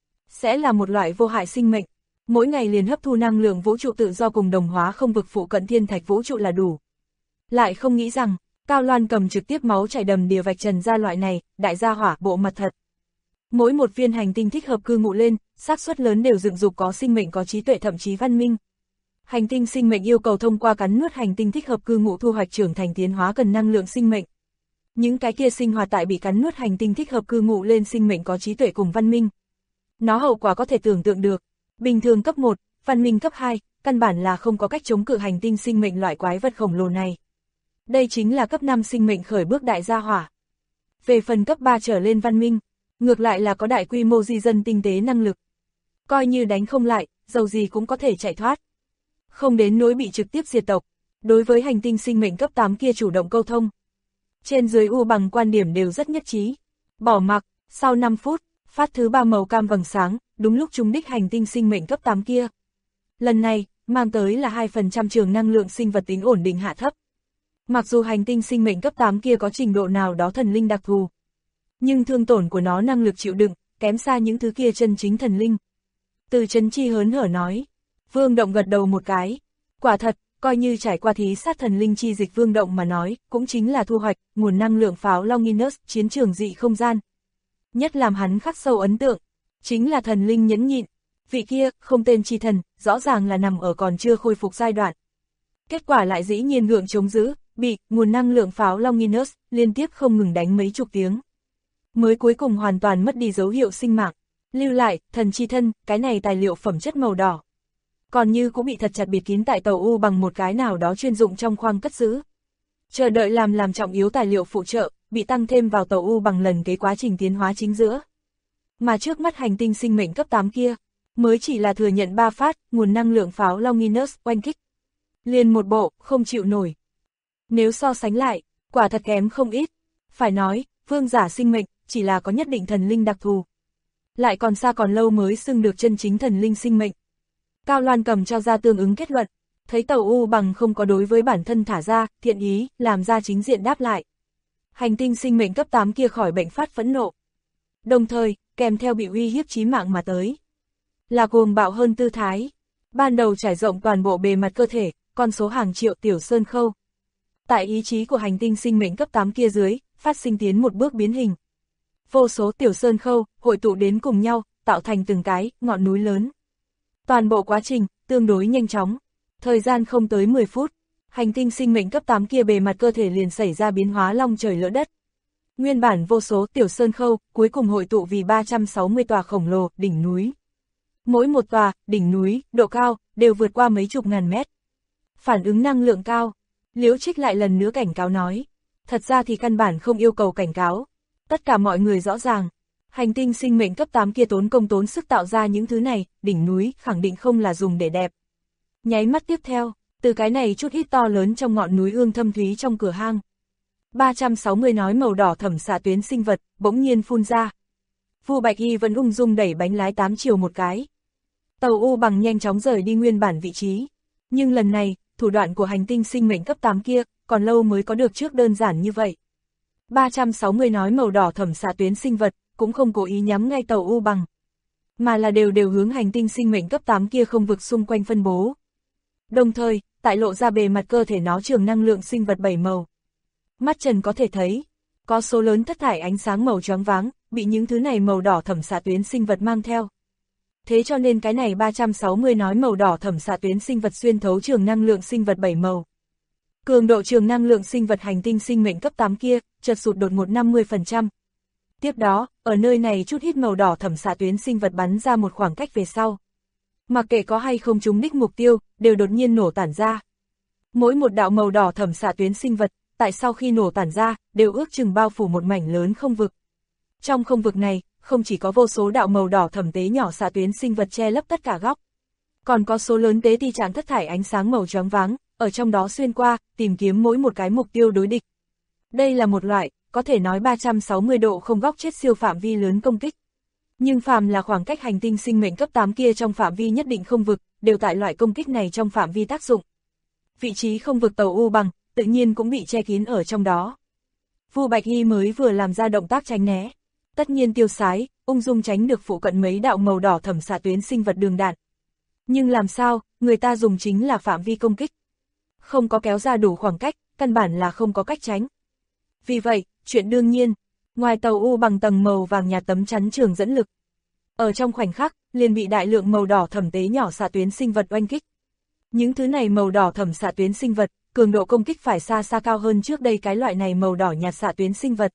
sẽ là một loại vô hại sinh mệnh. Mỗi ngày liền hấp thu năng lượng vũ trụ tự do cùng đồng hóa không vực phụ cận thiên thạch vũ trụ là đủ. Lại không nghĩ rằng, Cao Loan Cầm trực tiếp máu chảy đầm đìa vạch trần ra loại này, đại gia hỏa bộ mặt thật. Mỗi một viên hành tinh thích hợp cư ngụ lên, xác suất lớn đều dựng dục có sinh mệnh có trí tuệ thậm chí văn minh. Hành tinh sinh mệnh yêu cầu thông qua cắn nuốt hành tinh thích hợp cư ngụ thu hoạch trưởng thành tiến hóa cần năng lượng sinh mệnh. Những cái kia sinh hoạt tại bị cắn nuốt hành tinh thích hợp cư ngụ lên sinh mệnh có trí tuệ cùng văn minh. Nó hậu quả có thể tưởng tượng được. Bình thường cấp 1, văn minh cấp 2, căn bản là không có cách chống cự hành tinh sinh mệnh loại quái vật khổng lồ này. Đây chính là cấp 5 sinh mệnh khởi bước đại gia hỏa. Về phần cấp 3 trở lên văn minh, ngược lại là có đại quy mô di dân tinh tế năng lực. Coi như đánh không lại, dầu gì cũng có thể chạy thoát. Không đến nỗi bị trực tiếp diệt tộc. Đối với hành tinh sinh mệnh cấp 8 kia chủ động câu thông, trên dưới U bằng quan điểm đều rất nhất trí. Bỏ mặc, sau 5 phút, phát thứ 3 màu cam vầng sáng, đúng lúc trúng đích hành tinh sinh mệnh cấp 8 kia. Lần này, mang tới là 2% trường năng lượng sinh vật tính ổn định hạ thấp. Mặc dù hành tinh sinh mệnh cấp 8 kia có trình độ nào đó thần linh đặc thù, nhưng thương tổn của nó năng lực chịu đựng, kém xa những thứ kia chân chính thần linh. Từ Chấn Chi hớn hở nói. Vương Động gật đầu một cái. Quả thật, coi như trải qua thí sát thần linh chi dịch Vương Động mà nói, cũng chính là thu hoạch, nguồn năng lượng pháo Longinus, chiến trường dị không gian. Nhất làm hắn khắc sâu ấn tượng, chính là thần linh nhẫn nhịn. Vị kia, không tên chi thần, rõ ràng là nằm ở còn chưa khôi phục giai đoạn. Kết quả lại dĩ nhiên gượng chống giữ, bị nguồn năng lượng pháo Longinus liên tiếp không ngừng đánh mấy chục tiếng. Mới cuối cùng hoàn toàn mất đi dấu hiệu sinh mạng. Lưu lại, thần chi thân, cái này tài liệu phẩm chất màu đỏ. còn như cũng bị thật chặt bịt kín tại tàu U bằng một cái nào đó chuyên dụng trong khoang cất giữ. Chờ đợi làm trọng yếu tài liệu phụ trợ, bị tăng thêm vào tàu U bằng lần kế quá trình tiến hóa chính giữa. Mà trước mắt hành tinh sinh mệnh cấp 8 kia, mới chỉ là thừa nhận 3 phát, nguồn năng lượng pháo Longinus oanh kích. Liền một bộ, không chịu nổi. Nếu so sánh lại, quả thật kém không ít. Phải nói, vương giả sinh mệnh, chỉ là có nhất định thần linh đặc thù. Lại còn xa còn lâu mới xưng được chân chính thần linh sinh mệnh. Cao Loan cầm cho ra tương ứng kết luận, thấy tàu U bằng không có đối với bản thân thả ra, thiện ý, làm ra chính diện đáp lại. Hành tinh sinh mệnh cấp 8 kia khỏi bệnh phát phẫn nộ. Đồng thời, kèm theo bị uy hiếp chí mạng mà tới. Là cuồng bạo hơn tư thái. Ban đầu trải rộng toàn bộ bề mặt cơ thể, con số hàng triệu tiểu sơn khâu. Tại ý chí của hành tinh sinh mệnh cấp 8 kia dưới, phát sinh tiến một bước biến hình. Vô số tiểu sơn khâu, hội tụ đến cùng nhau, tạo thành từng cái, ngọn núi lớn. Toàn bộ quá trình, tương đối nhanh chóng. Thời gian không tới 10 phút, hành tinh sinh mệnh cấp 8 kia bề mặt cơ thể liền xảy ra biến hóa long trời lỡ đất. Nguyên bản vô số tiểu sơn khâu, cuối cùng hội tụ vì 360 tòa khổng lồ, đỉnh núi. Mỗi một tòa, đỉnh núi, độ cao, đều vượt qua mấy chục ngàn mét. Phản ứng năng lượng cao, Liễu Trích lại lần nữa cảnh cáo nói. Thật ra thì căn bản không yêu cầu cảnh cáo. Tất cả mọi người rõ ràng, hành tinh sinh mệnh cấp 8 kia tốn công tốn sức tạo ra những thứ này, đỉnh núi, khẳng định không là dùng để đẹp. Nháy mắt tiếp theo, từ cái này chút ít to lớn trong ngọn núi ương thâm thúy trong cửa hang. 360 nói màu đỏ thẩm xạ tuyến sinh vật, bỗng nhiên phun ra. Vu Bạch Y vẫn ung dung đẩy bánh lái 8 chiều một cái. Tàu U bằng nhanh chóng rời đi nguyên bản vị trí. Nhưng lần này, thủ đoạn của hành tinh sinh mệnh cấp 8 kia, còn lâu mới có được trước đơn giản như vậy. 360 nói màu đỏ thẩm xạ tuyến sinh vật, cũng không cố ý nhắm ngay tàu U bằng. Mà là đều hướng hành tinh sinh mệnh cấp 8 kia không vực xung quanh phân bố. Đồng thời, tại lộ ra bề mặt cơ thể nó trường năng lượng sinh vật 7 màu. Mắt trần có thể thấy, có số lớn thất thải ánh sáng màu choáng váng, bị những thứ này màu đỏ thẩm xạ tuyến sinh vật mang theo. Thế cho nên cái này 360 nói màu đỏ thẩm xạ tuyến sinh vật xuyên thấu trường năng lượng sinh vật 7 màu. Cường độ trường năng lượng sinh vật hành tinh sinh mệnh cấp 8 kia, chợt sụt đột ngột 50%. Tiếp đó, ở nơi này chút ít màu đỏ thẩm xạ tuyến sinh vật bắn ra một khoảng cách về sau. Mặc kệ có hay không trúng đích mục tiêu, đều đột nhiên nổ tản ra. Mỗi một đạo màu đỏ thẩm xạ tuyến sinh vật, tại sau khi nổ tản ra, đều ước chừng bao phủ một mảnh lớn không vực. Trong không vực này, không chỉ có vô số đạo màu đỏ thẩm tế nhỏ xạ tuyến sinh vật che lấp tất cả góc. Còn có số lớn tế ti trạng thất thải ánh sáng màu choáng váng, ở trong đó xuyên qua, tìm kiếm mỗi một cái mục tiêu đối địch. Đây là một loại, có thể nói 360 độ không góc chết siêu phạm vi lớn công kích. Nhưng phàm là khoảng cách hành tinh sinh mệnh cấp 8 kia trong phạm vi nhất định không vực, đều tại loại công kích này trong phạm vi tác dụng. Vị trí không vực tàu U bằng, tự nhiên cũng bị che kín ở trong đó. Vu Bạch Y mới vừa làm ra động tác tránh né, tất nhiên tiêu sái, ung dung tránh được phụ cận mấy đạo màu đỏ thẩm xạ tuyến sinh vật đường đạn. Nhưng làm sao, người ta dùng chính là phạm vi công kích. Không có kéo ra đủ khoảng cách, căn bản là không có cách tránh. Vì vậy, chuyện đương nhiên, ngoài tàu U bằng tầng màu vàng nhạt tấm chắn trường dẫn lực. Ở trong khoảnh khắc, liền bị đại lượng màu đỏ thẩm tế nhỏ xạ tuyến sinh vật oanh kích. Những thứ này màu đỏ thẩm xạ tuyến sinh vật, cường độ công kích phải xa xa cao hơn trước đây cái loại này màu đỏ nhạt xạ tuyến sinh vật.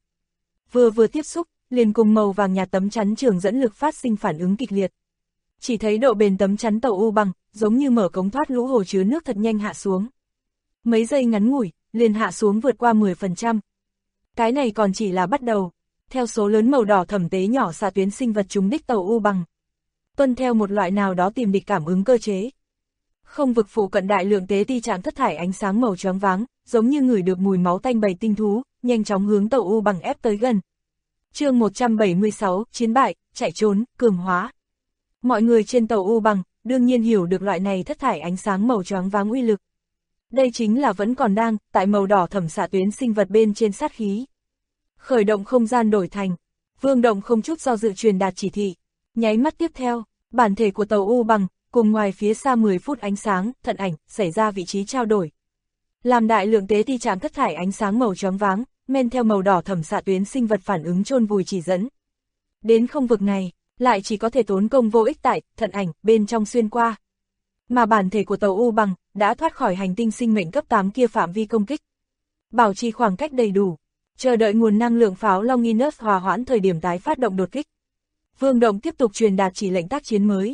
Vừa tiếp xúc, liền cùng màu vàng nhạt tấm chắn trường dẫn lực phát sinh phản ứng kịch liệt. Chỉ thấy độ bền tấm chắn tàu U bằng, giống như mở cống thoát lũ hồ chứa nước thật nhanh hạ xuống. Mấy giây ngắn ngủi, liền hạ xuống vượt qua 10%. Cái này còn chỉ là bắt đầu. Theo số lớn màu đỏ thẩm tế nhỏ xạ tuyến sinh vật trúng đích tàu U bằng. Tuân theo một loại nào đó tìm địch cảm ứng cơ chế. Không vực phụ cận đại lượng tế ti trạng thất thải ánh sáng màu choáng váng, giống như ngửi được mùi máu tanh bầy tinh thú, nhanh chóng hướng tàu U bằng ép tới gần. Chương 176, chiến bại, chạy trốn, cường hóa. Mọi người trên tàu U bằng, đương nhiên hiểu được loại này thất thải ánh sáng màu choáng váng uy lực. Đây chính là vẫn còn đang, tại màu đỏ thẩm xạ tuyến sinh vật bên trên sát khí. Khởi động không gian đổi thành, Vương Động không chút do dự truyền đạt chỉ thị. Nháy mắt tiếp theo, bản thể của tàu U bằng, cùng ngoài phía xa 10 phút ánh sáng, thận ảnh, xảy ra vị trí trao đổi. Làm đại lượng tế ti trạng thất thải ánh sáng màu choáng váng, men theo màu đỏ thẩm xạ tuyến sinh vật phản ứng chôn vùi chỉ dẫn. Đến không vực này, lại chỉ có thể tốn công vô ích tại, thận ảnh, bên trong xuyên qua. Mà bản thể của tàu U bằng, đã thoát khỏi hành tinh sinh mệnh cấp 8 kia phạm vi công kích. Bảo trì khoảng cách đầy đủ, chờ đợi nguồn năng lượng pháo Longinus hòa hoãn thời điểm tái phát động đột kích. Vương Động tiếp tục truyền đạt chỉ lệnh tác chiến mới.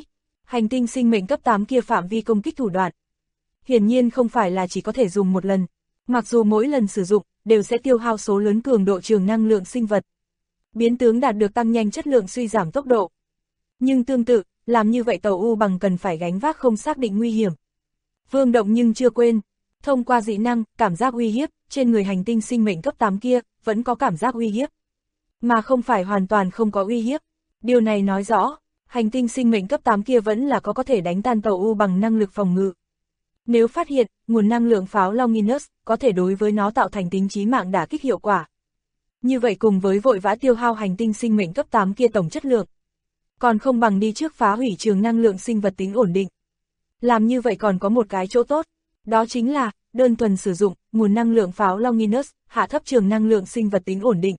Hành tinh sinh mệnh cấp 8 kia phạm vi công kích thủ đoạn. Hiển nhiên không phải là chỉ có thể dùng một lần, mặc dù mỗi lần sử dụng, đều sẽ tiêu hao số lớn cường độ trường năng lượng sinh vật. Biến tướng đạt được tăng nhanh chất lượng suy giảm tốc độ. Nhưng tương tự, làm như vậy tàu U bằng cần phải gánh vác không xác định nguy hiểm. Vương Động nhưng chưa quên, thông qua dị năng, cảm giác uy hiếp, trên người hành tinh sinh mệnh cấp 8 kia, vẫn có cảm giác uy hiếp. Mà không phải hoàn toàn không có uy hiếp. Điều này nói rõ, hành tinh sinh mệnh cấp 8 kia vẫn là có thể đánh tan tàu U bằng năng lực phòng ngự. Nếu phát hiện, nguồn năng lượng pháo Longinus có thể đối với nó tạo thành tính chí mạng đả kích hiệu quả. Như vậy cùng với vội vã tiêu hao hành tinh sinh mệnh cấp 8 kia tổng chất lượng, còn không bằng đi trước phá hủy trường năng lượng sinh vật tính ổn định. Làm như vậy còn có một cái chỗ tốt, đó chính là, đơn thuần sử dụng, nguồn năng lượng pháo Longinus, hạ thấp trường năng lượng sinh vật tính ổn định.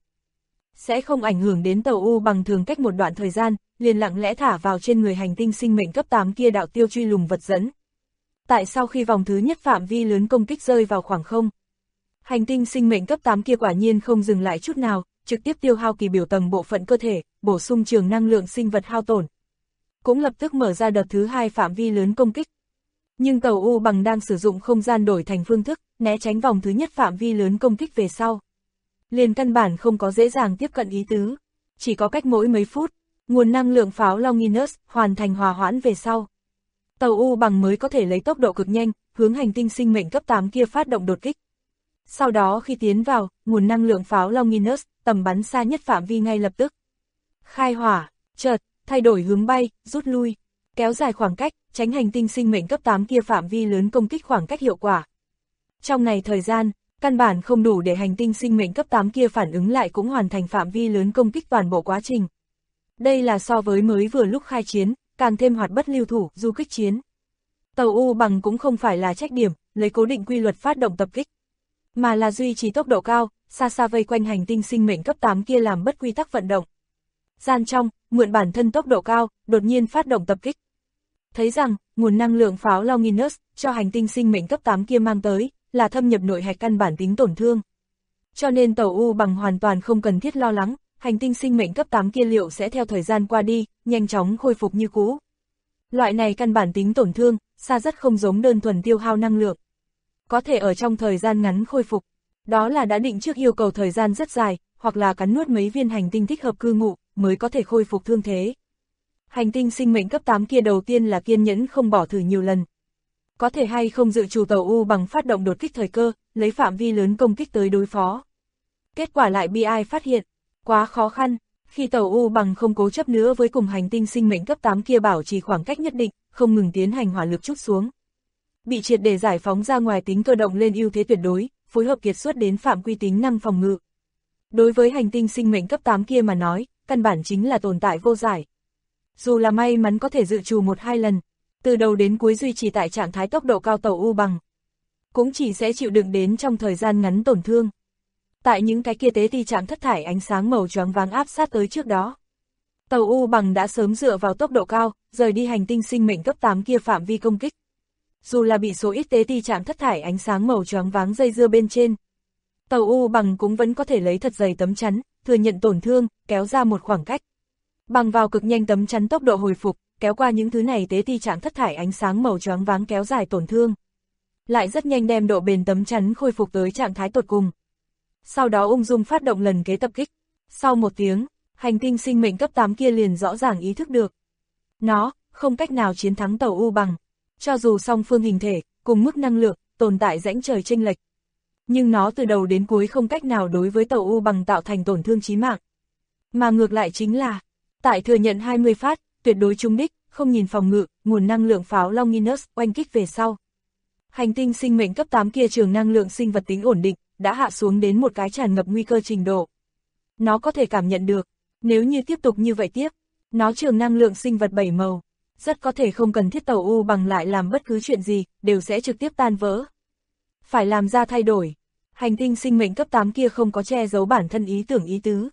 Sẽ không ảnh hưởng đến tàu U bằng thường cách một đoạn thời gian, liền lặng lẽ thả vào trên người hành tinh sinh mệnh cấp 8 kia đạo tiêu truy lùng vật dẫn. Tại sau khi vòng thứ nhất phạm vi lớn công kích rơi vào khoảng không, hành tinh sinh mệnh cấp 8 kia quả nhiên không dừng lại chút nào, trực tiếp tiêu hao kỳ biểu tầng bộ phận cơ thể, bổ sung trường năng lượng sinh vật hao tổn. Cũng lập tức mở ra đợt thứ hai phạm vi lớn công kích. Nhưng tàu U bằng đang sử dụng không gian đổi thành phương thức, né tránh vòng thứ nhất phạm vi lớn công kích về sau. Liền căn bản không có dễ dàng tiếp cận ý tứ, chỉ có cách mỗi mấy phút, nguồn năng lượng pháo Longinus hoàn thành hòa hoãn về sau. Tàu U bằng mới có thể lấy tốc độ cực nhanh, hướng hành tinh sinh mệnh cấp 8 kia phát động đột kích. Sau đó khi tiến vào, nguồn năng lượng pháo Longinus, tầm bắn xa nhất phạm vi ngay lập tức khai hỏa, chợt, thay đổi hướng bay, rút lui, kéo dài khoảng cách, tránh hành tinh sinh mệnh cấp 8 kia phạm vi lớn công kích khoảng cách hiệu quả. Trong này thời gian, căn bản không đủ để hành tinh sinh mệnh cấp 8 kia phản ứng lại cũng hoàn thành phạm vi lớn công kích toàn bộ quá trình. Đây là so với mới vừa lúc khai chiến, càng thêm hoạt bất lưu thủ, du kích chiến. Tàu U bằng cũng không phải là trách điểm, lấy cố định quy luật phát động tập kích, mà là duy trì tốc độ cao, xa xa vây quanh hành tinh sinh mệnh cấp 8 kia làm bất quy tắc vận động. Gian trong, mượn bản thân tốc độ cao, đột nhiên phát động tập kích. Thấy rằng, nguồn năng lượng pháo Longinus cho hành tinh sinh mệnh cấp 8 kia mang tới, là thâm nhập nội hạch căn bản tính tổn thương. Cho nên tàu U bằng hoàn toàn không cần thiết lo lắng, hành tinh sinh mệnh cấp 8 kia liệu sẽ theo thời gian qua đi, nhanh chóng khôi phục như cũ. Loại này căn bản tính tổn thương, xa rất không giống đơn thuần tiêu hao năng lượng. Có thể ở trong thời gian ngắn khôi phục, đó là đã định trước yêu cầu thời gian rất dài, hoặc là cắn nuốt mấy viên hành tinh thích hợp cư ngụ, mới có thể khôi phục thương thế. Hành tinh sinh mệnh cấp 8 kia đầu tiên là kiên nhẫn không bỏ thử nhiều lần. Có thể hay không dự trù tàu U bằng phát động đột kích thời cơ, lấy phạm vi lớn công kích tới đối phó. Kết quả lại bị ai phát hiện, quá khó khăn, khi tàu U bằng không cố chấp nữa với cùng hành tinh sinh mệnh cấp 8 kia bảo trì khoảng cách nhất định, không ngừng tiến hành hỏa lực trút xuống. Bị triệt để giải phóng ra ngoài tính cơ động lên ưu thế tuyệt đối, phối hợp kiệt xuất đến phạm quy tính năng phòng ngự. Đối với hành tinh sinh mệnh cấp 8 kia mà nói, căn bản chính là tồn tại vô giải. Dù là may mắn có thể dự trù 1-2 lần, từ đầu đến cuối duy trì tại trạng thái tốc độ cao tàu U bằng, cũng chỉ sẽ chịu đựng đến trong thời gian ngắn tổn thương. Tại những cái kia tế ti trạng thất thải ánh sáng màu choáng váng áp sát tới trước đó, tàu U bằng đã sớm dựa vào tốc độ cao, rời đi hành tinh sinh mệnh cấp 8 kia phạm vi công kích. Dù là bị số ít tế ti trạng thất thải ánh sáng màu choáng váng dây dưa bên trên, tàu U bằng cũng vẫn có thể lấy thật dày tấm chắn, thừa nhận tổn thương, kéo ra một khoảng cách. Bằng vào cực nhanh tấm chắn tốc độ hồi phục, kéo qua những thứ này tế ti trạng thất thải ánh sáng màu choáng váng kéo dài tổn thương. Lại rất nhanh đem độ bền tấm chắn khôi phục tới trạng thái tột cùng. Sau đó ung dung phát động lần kế tập kích. Sau một tiếng, hành tinh sinh mệnh cấp 8 kia liền rõ ràng ý thức được. Nó, không cách nào chiến thắng tàu U bằng. Cho dù song phương hình thể, cùng mức năng lượng, tồn tại rãnh trời chênh lệch. Nhưng nó từ đầu đến cuối không cách nào đối với tàu U bằng tạo thành tổn thương chí mạng. Mà ngược lại chính là, tại thừa nhận 20 phát, tuyệt đối trúng đích, không nhìn phòng ngự, nguồn năng lượng pháo Longinus oanh kích về sau. Hành tinh sinh mệnh cấp 8 kia trường năng lượng sinh vật tính ổn định, đã hạ xuống đến một cái tràn ngập nguy cơ trình độ. Nó có thể cảm nhận được, nếu như tiếp tục như vậy tiếp, nó trường năng lượng sinh vật 7 màu, rất có thể không cần thiết tàu U bằng lại làm bất cứ chuyện gì, đều sẽ trực tiếp tan vỡ. Phải làm ra thay đổi. Hành tinh sinh mệnh cấp 8 kia không có che giấu bản thân ý tưởng ý tứ.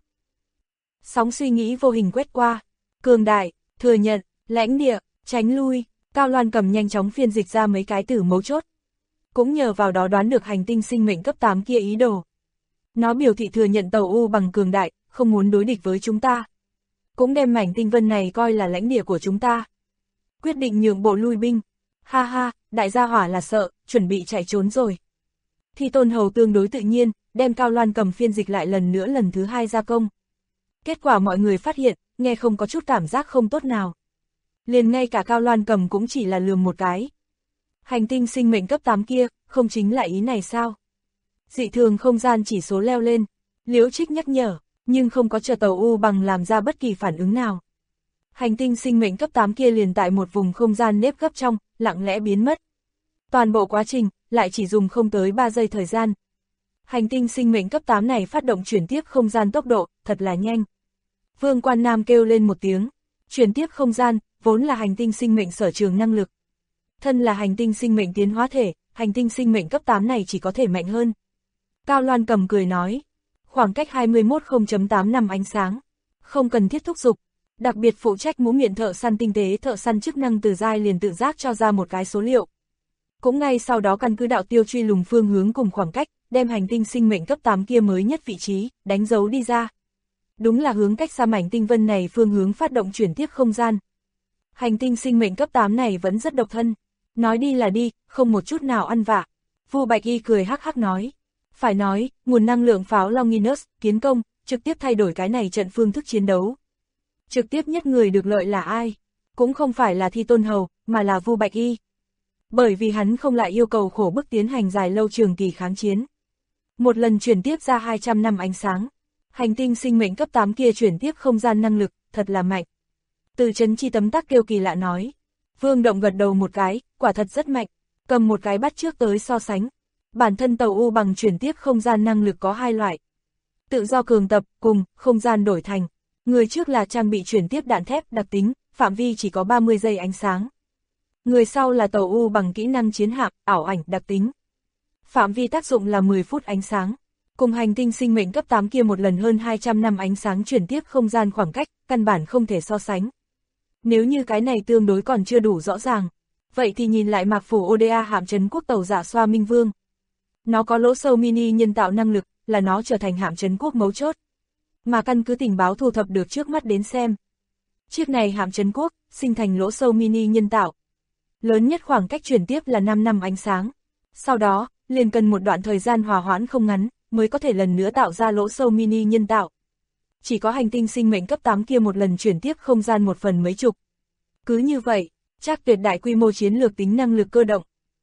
Sóng suy nghĩ vô hình quét qua, cường đại, thừa nhận, lãnh địa, tránh lui, Cao Loan Cầm nhanh chóng phiên dịch ra mấy cái từ mấu chốt. Cũng nhờ vào đó đoán được hành tinh sinh mệnh cấp 8 kia ý đồ. Nó biểu thị thừa nhận tàu U bằng cường đại, không muốn đối địch với chúng ta. Cũng đem mảnh tinh vân này coi là lãnh địa của chúng ta. quyết định nhượng bộ lui binh. Ha ha, đại gia hỏa là sợ, chuẩn bị chạy trốn rồi. Thi Tôn Hầu tương đối tự nhiên, đem Cao Loan Cầm phiên dịch lại lần nữa lần thứ 2 gia công. Kết quả mọi người phát hiện, nghe không có chút cảm giác không tốt nào. Liền ngay cả Cao Loan Cầm cũng chỉ là lườm một cái. Hành tinh sinh mệnh cấp 8 kia, không chính là ý này sao? Dị thường không gian chỉ số leo lên, Liễu Trích nhắc nhở, nhưng không có chờ tàu U Bằng làm ra bất kỳ phản ứng nào. Hành tinh sinh mệnh cấp 8 kia liền tại một vùng không gian nếp gấp trong, lặng lẽ biến mất. Toàn bộ quá trình, lại chỉ dùng không tới 3 giây thời gian. Hành tinh sinh mệnh cấp 8 này phát động chuyển tiếp không gian tốc độ, thật là nhanh. Vương Quan Nam kêu lên một tiếng, chuyển tiếp không gian, vốn là hành tinh sinh mệnh sở trường năng lực. Thân là hành tinh sinh mệnh tiến hóa thể, hành tinh sinh mệnh cấp 8 này chỉ có thể mạnh hơn. Cao Loan Cầm cười nói, khoảng cách 21,0.8 năm ánh sáng, không cần thiết thúc giục. Đặc biệt phụ trách mũ miệng thợ săn tinh tế thợ săn chức năng từ giai liền tự giác cho ra một cái số liệu. Cũng ngay sau đó căn cứ đạo tiêu truy lùng phương hướng cùng khoảng cách, đem hành tinh sinh mệnh cấp 8 kia mới nhất vị trí, đánh dấu đi ra. Đúng là hướng cách xa mảnh tinh vân này phương hướng phát động chuyển tiếp không gian. Hành tinh sinh mệnh cấp 8 này vẫn rất độc thân, nói đi là đi, không một chút nào ăn vạ. Vu Bạch Y cười hắc hắc nói, phải nói, nguồn năng lượng pháo Longinus, kiến công, trực tiếp thay đổi cái này trận phương thức chiến đấu. Trực tiếp nhất người được lợi là ai? Cũng không phải là Thi Tôn Hầu, mà là Vu Bạch Y. Bởi vì hắn không lại yêu cầu khổ bức tiến hành dài lâu trường kỳ kháng chiến. Một lần chuyển tiếp ra 200 năm ánh sáng. Hành tinh sinh mệnh cấp 8 kia chuyển tiếp không gian năng lực, thật là mạnh. Từ Trấn Chi tấm tắc kêu kỳ lạ nói. Vương Động gật đầu một cái, quả thật rất mạnh. Cầm một cái bắt trước tới so sánh. Bản thân tàu U Bằng chuyển tiếp không gian năng lực có 2 loại. Tự do cường tập, cùng, không gian đổi thành. Người trước là trang bị chuyển tiếp đạn thép đặc tính, phạm vi chỉ có 30 giây ánh sáng. Người sau là tàu U Bằng kỹ năng chiến hạm, ảo ảnh đặc tính. Phạm vi tác dụng là 10 phút ánh sáng. Cùng hành tinh sinh mệnh cấp 8 kia một lần hơn 200 năm ánh sáng chuyển tiếp không gian khoảng cách, căn bản không thể so sánh. Nếu như cái này tương đối còn chưa đủ rõ ràng, vậy thì nhìn lại Mạc Phủ Oda hạm trấn quốc tàu Dạ Xoa Minh Vương. Nó có lỗ sâu mini nhân tạo năng lực, là nó trở thành hạm trấn quốc mấu chốt. Mà căn cứ tình báo thu thập được trước mắt đến xem. Chiếc này hạm trấn quốc, sinh thành lỗ sâu mini nhân tạo. Lớn nhất khoảng cách chuyển tiếp là 5 năm ánh sáng. Sau đó, liền cần một đoạn thời gian hòa hoãn không ngắn, mới có thể lần nữa tạo ra lỗ sâu mini nhân tạo. Chỉ có hành tinh sinh mệnh cấp 8 kia một lần chuyển tiếp không gian một phần mấy chục. Cứ như vậy, chắc tuyệt đại quy mô chiến lược tính năng lực cơ động.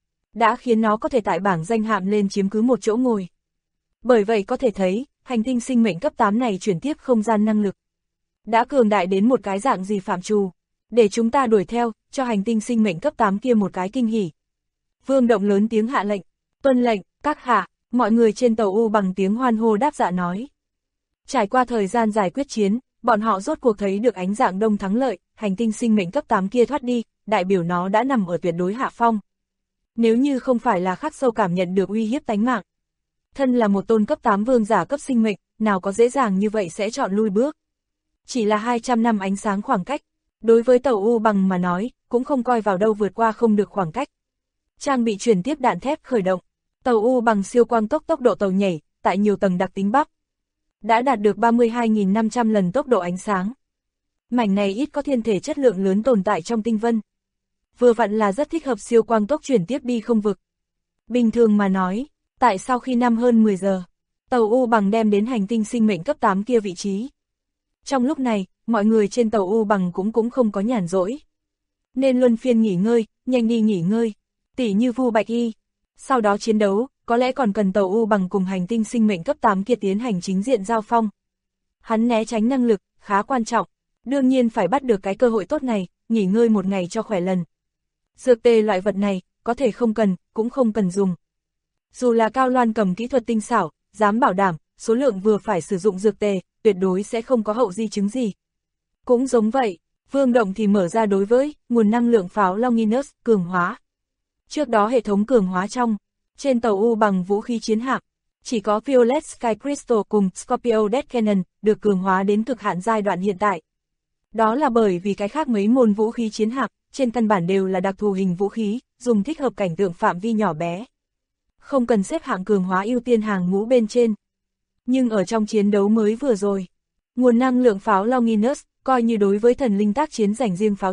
Đã khiến nó có thể tại bảng danh hạm lên chiếm cứ một chỗ ngồi. Bởi vậy có thể thấy, hành tinh sinh mệnh cấp 8 này chuyển tiếp không gian năng lực. Đã cường đại đến một cái dạng gì phạm trù. Để chúng ta đuổi theo, cho hành tinh sinh mệnh cấp 8 kia một cái kinh hỉ. Vương Động lớn tiếng hạ lệnh, tuân lệnh, các hạ, mọi người trên tàu U bằng tiếng hoan hô đáp dạ nói. Trải qua thời gian dài quyết chiến, bọn họ rốt cuộc thấy được ánh dạng đông thắng lợi, hành tinh sinh mệnh cấp 8 kia thoát đi, đại biểu nó đã nằm ở tuyệt đối hạ phong. Nếu như không phải là khắc sâu cảm nhận được uy hiếp tánh mạng. Thân là một tôn cấp 8 vương giả cấp sinh mệnh, nào có dễ dàng như vậy sẽ chọn lui bước. Chỉ là 200 năm ánh sáng khoảng cách, đối với tàu U bằng mà nói, cũng không coi vào đâu vượt qua không được khoảng cách. Trang bị chuyển tiếp đạn thép khởi động, tàu U bằng siêu quang tốc độ tàu nhảy, tại nhiều tầng đặc tính bắp. Đã đạt được 32.500 lần tốc độ ánh sáng. Mảnh này ít có thiên thể chất lượng lớn tồn tại trong tinh vân. Vừa vặn là rất thích hợp siêu quang tốc chuyển tiếp đi không vực. Bình thường mà nói, tại sau khi năm hơn 10 giờ, tàu U bằng đem đến hành tinh sinh mệnh cấp 8 kia vị trí. Trong lúc này, mọi người trên tàu U bằng cũng không có nhàn rỗi. Nên luân phiên nghỉ ngơi, nhanh đi nghỉ ngơi, tỉ như Vu Bạch Y. Sau đó chiến đấu, có lẽ còn cần tàu U bằng cùng hành tinh sinh mệnh cấp 8 kia tiến hành chính diện giao phong. Hắn né tránh năng lực, khá quan trọng, đương nhiên phải bắt được cái cơ hội tốt này, nghỉ ngơi một ngày cho khỏe lần. Dược tê loại vật này, có thể không cần, cũng không cần dùng. Dù là Cao Loan cầm kỹ thuật tinh xảo, dám bảo đảm, số lượng vừa phải sử dụng dược tề, tuyệt đối sẽ không có hậu di chứng gì. Cũng giống vậy, Vương Động thì mở ra đối với nguồn năng lượng pháo Longinus cường hóa. Trước đó hệ thống cường hóa trên tàu U bằng vũ khí chiến hạm, chỉ có Violet Sky Crystal cùng Scorpio Death Cannon được cường hóa đến cực hạn giai đoạn hiện tại. Đó là bởi vì cái khác mấy môn vũ khí chiến hạm, trên căn bản đều là đặc thù hình vũ khí, dùng thích hợp cảnh tượng phạm vi nhỏ bé. Không cần xếp hạng cường hóa ưu tiên hàng ngũ bên trên. Nhưng ở trong chiến đấu mới vừa rồi, nguồn năng lượng pháo Longinus, coi như đối với thần linh tác chiến dành riêng pháo chính,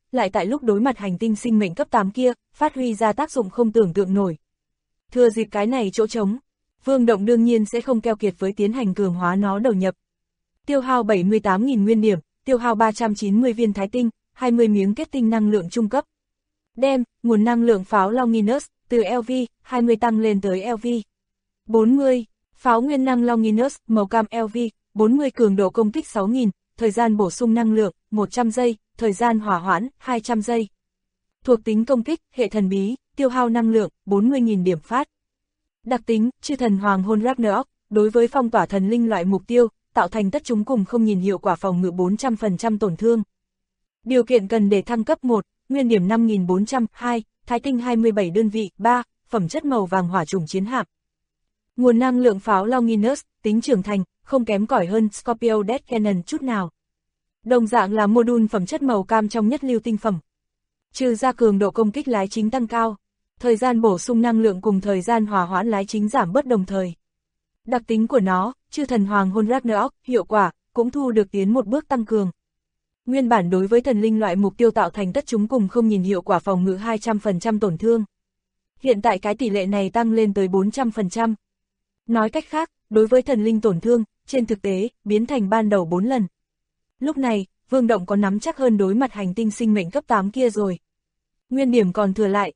lại tại lúc đối mặt hành tinh sinh mệnh cấp 8 kia, phát huy ra tác dụng không tưởng tượng nổi. Thừa dịp cái này chỗ trống, Vương Động đương nhiên sẽ không keo kiệt với tiến hành cường hóa nó đầu nhập. Tiêu hao 78.000 nguyên điểm, tiêu hao 390 viên thái tinh, 20 miếng kết tinh năng lượng trung cấp. Đem nguồn năng lượng pháo Longinus từ LV 20 tăng lên tới LV 40. Pháo nguyên năng Longinus màu cam LV 40 cường độ công kích 6.000, thời gian bổ sung năng lượng 100 giây, thời gian hỏa hoãn 200 giây. Thuộc tính công kích hệ thần bí, tiêu hao năng lượng 40.000 điểm phát. Đặc tính chư thần hoàng hôn Ragnarok, đối với phong tỏa thần linh loại mục tiêu, tạo thành tất chúng cùng không nhìn hiệu quả phòng ngự 400% tổn thương. Điều kiện cần để thăng cấp 1, nguyên điểm 5.400, 2, thái tinh 27 đơn vị, 3, phẩm chất màu vàng hỏa trùng chiến hạm. Nguồn năng lượng pháo Longinus, tính trưởng thành, không kém cỏi hơn Scorpio Death Cannon chút nào. Đồng dạng là module phẩm chất màu cam trong nhất lưu tinh phẩm. Trừ ra cường độ công kích lái chính tăng cao, thời gian bổ sung năng lượng cùng thời gian hòa hoãn lái chính giảm bớt đồng thời. Đặc tính của nó, chư thần hoàng hôn Ragnarok, hiệu quả, cũng thu được tiến một bước tăng cường. Nguyên bản đối với thần linh loại mục tiêu tạo thành tất chúng cùng không nhìn hiệu quả phòng ngự 200% tổn thương. Hiện tại cái tỷ lệ này tăng lên tới 400%. Nói cách khác, đối với thần linh tổn thương, trên thực tế, biến thành ban đầu 4 lần. Lúc này, Vương Động có nắm chắc hơn đối mặt hành tinh sinh mệnh cấp 8 kia rồi. Nguyên điểm còn thừa lại,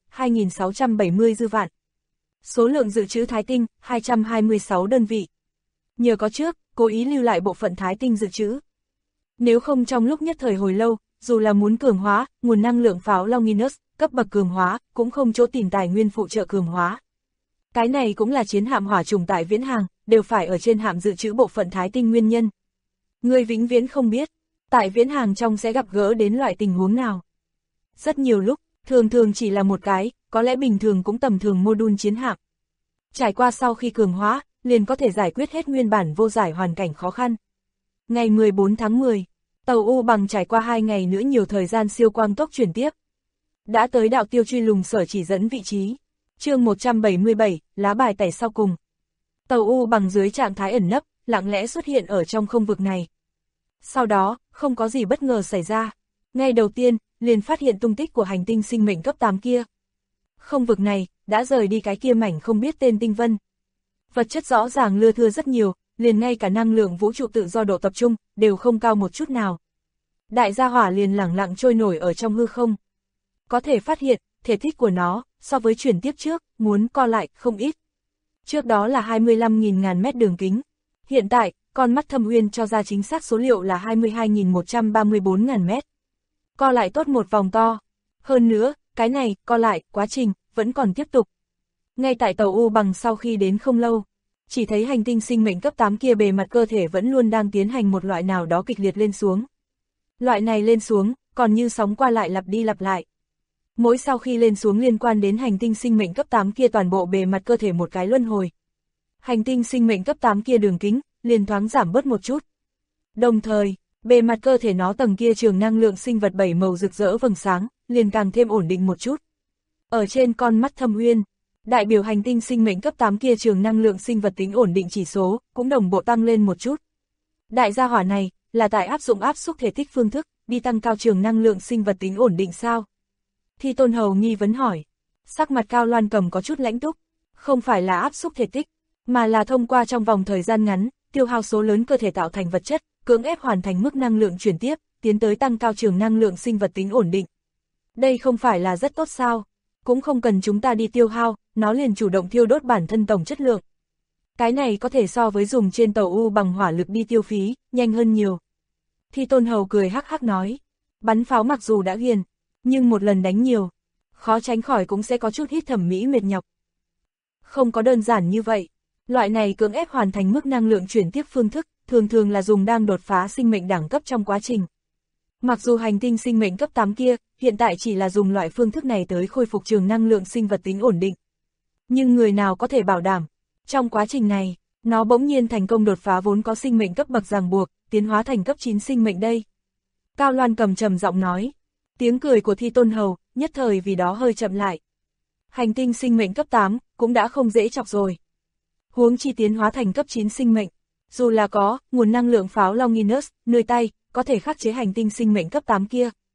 2.670 dư vạn. Số lượng dự trữ thái tinh, 226 đơn vị. Nhờ có trước, cố ý lưu lại bộ phận thái tinh dự trữ. Nếu không trong lúc nhất thời hồi lâu, dù là muốn cường hóa, nguồn năng lượng pháo Longinus, cấp bậc cường hóa, cũng không chỗ tìm tài nguyên phụ trợ cường hóa. Cái này cũng là chiến hạm hỏa trùng tại viễn hàng, đều phải ở trên hạm dự trữ bộ phận thái tinh nguyên nhân. Người vĩnh viễn không biết, tại viễn hàng trong sẽ gặp gỡ đến loại tình huống nào. Rất nhiều lúc, thường chỉ là một cái, có lẽ bình thường cũng tầm thường module chiến hạm. Trải qua sau khi cường hóa, liền có thể giải quyết hết nguyên bản vô giải hoàn cảnh khó khăn. Ngày 14 tháng 10, tàu U bằng trải qua 2 ngày nữa nhiều thời gian siêu quang tốc chuyển tiếp. Đã tới đạo tiêu truy lùng sở chỉ dẫn vị trí. Chương 177, lá bài tẩy sau cùng. Tàu U bằng dưới trạng thái ẩn nấp, lặng lẽ xuất hiện ở trong không vực này. Sau đó, không có gì bất ngờ xảy ra. Ngay đầu tiên, liền phát hiện tung tích của hành tinh sinh mệnh cấp 8 kia. Không vực này, đã rời đi cái kia mảnh không biết tên tinh vân. Vật chất rõ ràng lưa thưa rất nhiều, liền ngay cả năng lượng vũ trụ tự do độ tập trung, đều không cao một chút nào. Đại gia hỏa liền lẳng lặng trôi nổi ở trong hư không. Có thể phát hiện, thể tích của nó, so với chuyển tiếp trước, muốn co lại không ít. Trước đó là 25.000 mét đường kính. Hiện tại, con mắt Thâm Uyên cho ra chính xác số liệu là 22.134.000 mét. Co lại tốt một vòng to. Hơn nữa, cái này, co lại, quá trình, vẫn còn tiếp tục. Ngay tại tàu U bằng sau khi đến không lâu, chỉ thấy hành tinh sinh mệnh cấp 8 kia bề mặt cơ thể vẫn luôn đang tiến hành một loại nào đó kịch liệt lên xuống. Loại này lên xuống, còn như sóng qua lại lặp đi lặp lại. Mỗi sau khi lên xuống liên quan đến hành tinh sinh mệnh cấp 8 kia toàn bộ bề mặt cơ thể một cái luân hồi. Hành tinh sinh mệnh cấp 8 kia đường kính, liền thoáng giảm bớt một chút. Đồng thời, bề mặt cơ thể nó tầng kia trường năng lượng sinh vật 7 màu rực rỡ vầng sáng, liền càng thêm ổn định một chút. Ở trên con mắt Thâm Uyên, đại biểu hành tinh sinh mệnh cấp 8 kia trường năng lượng sinh vật tính ổn định chỉ số, cũng đồng bộ tăng lên một chút. Đại gia hỏa này, là tại áp dụng áp xúc thể tích phương thức, đi tăng cao trường năng lượng sinh vật tính ổn định sao? Thi Tôn Hầu nghi vấn hỏi. Sắc mặt Cao Loan Cầm có chút lãnh túc, không phải là áp xúc thể tích, mà là thông qua trong vòng thời gian ngắn, tiêu hao số lớn cơ thể tạo thành vật chất, cưỡng ép hoàn thành mức năng lượng chuyển tiếp, tiến tới tăng cao trường năng lượng sinh vật tính ổn định. Đây không phải là rất tốt sao? Cũng không cần chúng ta đi tiêu hao, nó liền chủ động thiêu đốt bản thân tổng chất lượng. Cái này có thể so với dùng trên tàu U bằng hỏa lực đi tiêu phí, nhanh hơn nhiều. Thi Tôn Hầu cười hắc hắc nói, bắn pháo mặc dù đã ghiền, nhưng một lần đánh nhiều, khó tránh khỏi cũng sẽ có chút hít thẩm mỹ mệt nhọc. Không có đơn giản như vậy, loại này cưỡng ép hoàn thành mức năng lượng chuyển tiếp phương thức, thường là dùng đang đột phá sinh mệnh đẳng cấp trong quá trình. Mặc dù hành tinh sinh mệnh cấp 8 kia, hiện tại chỉ là dùng loại phương thức này tới khôi phục trường năng lượng sinh vật tính ổn định. Nhưng người nào có thể bảo đảm, trong quá trình này, nó bỗng nhiên thành công đột phá vốn có sinh mệnh cấp bậc ràng buộc, tiến hóa thành cấp 9 sinh mệnh đây. Cao Loan Cầm trầm giọng nói, tiếng cười của Thi Tôn Hầu, nhất thời vì đó hơi chậm lại. Hành tinh sinh mệnh cấp 8, cũng đã không dễ chọc rồi. Huống chi tiến hóa thành cấp 9 sinh mệnh, dù là có, nguồn năng lượng pháo Longinus, nơi tay, có thể khắc chế hành tinh sinh mệnh cấp 8 kia.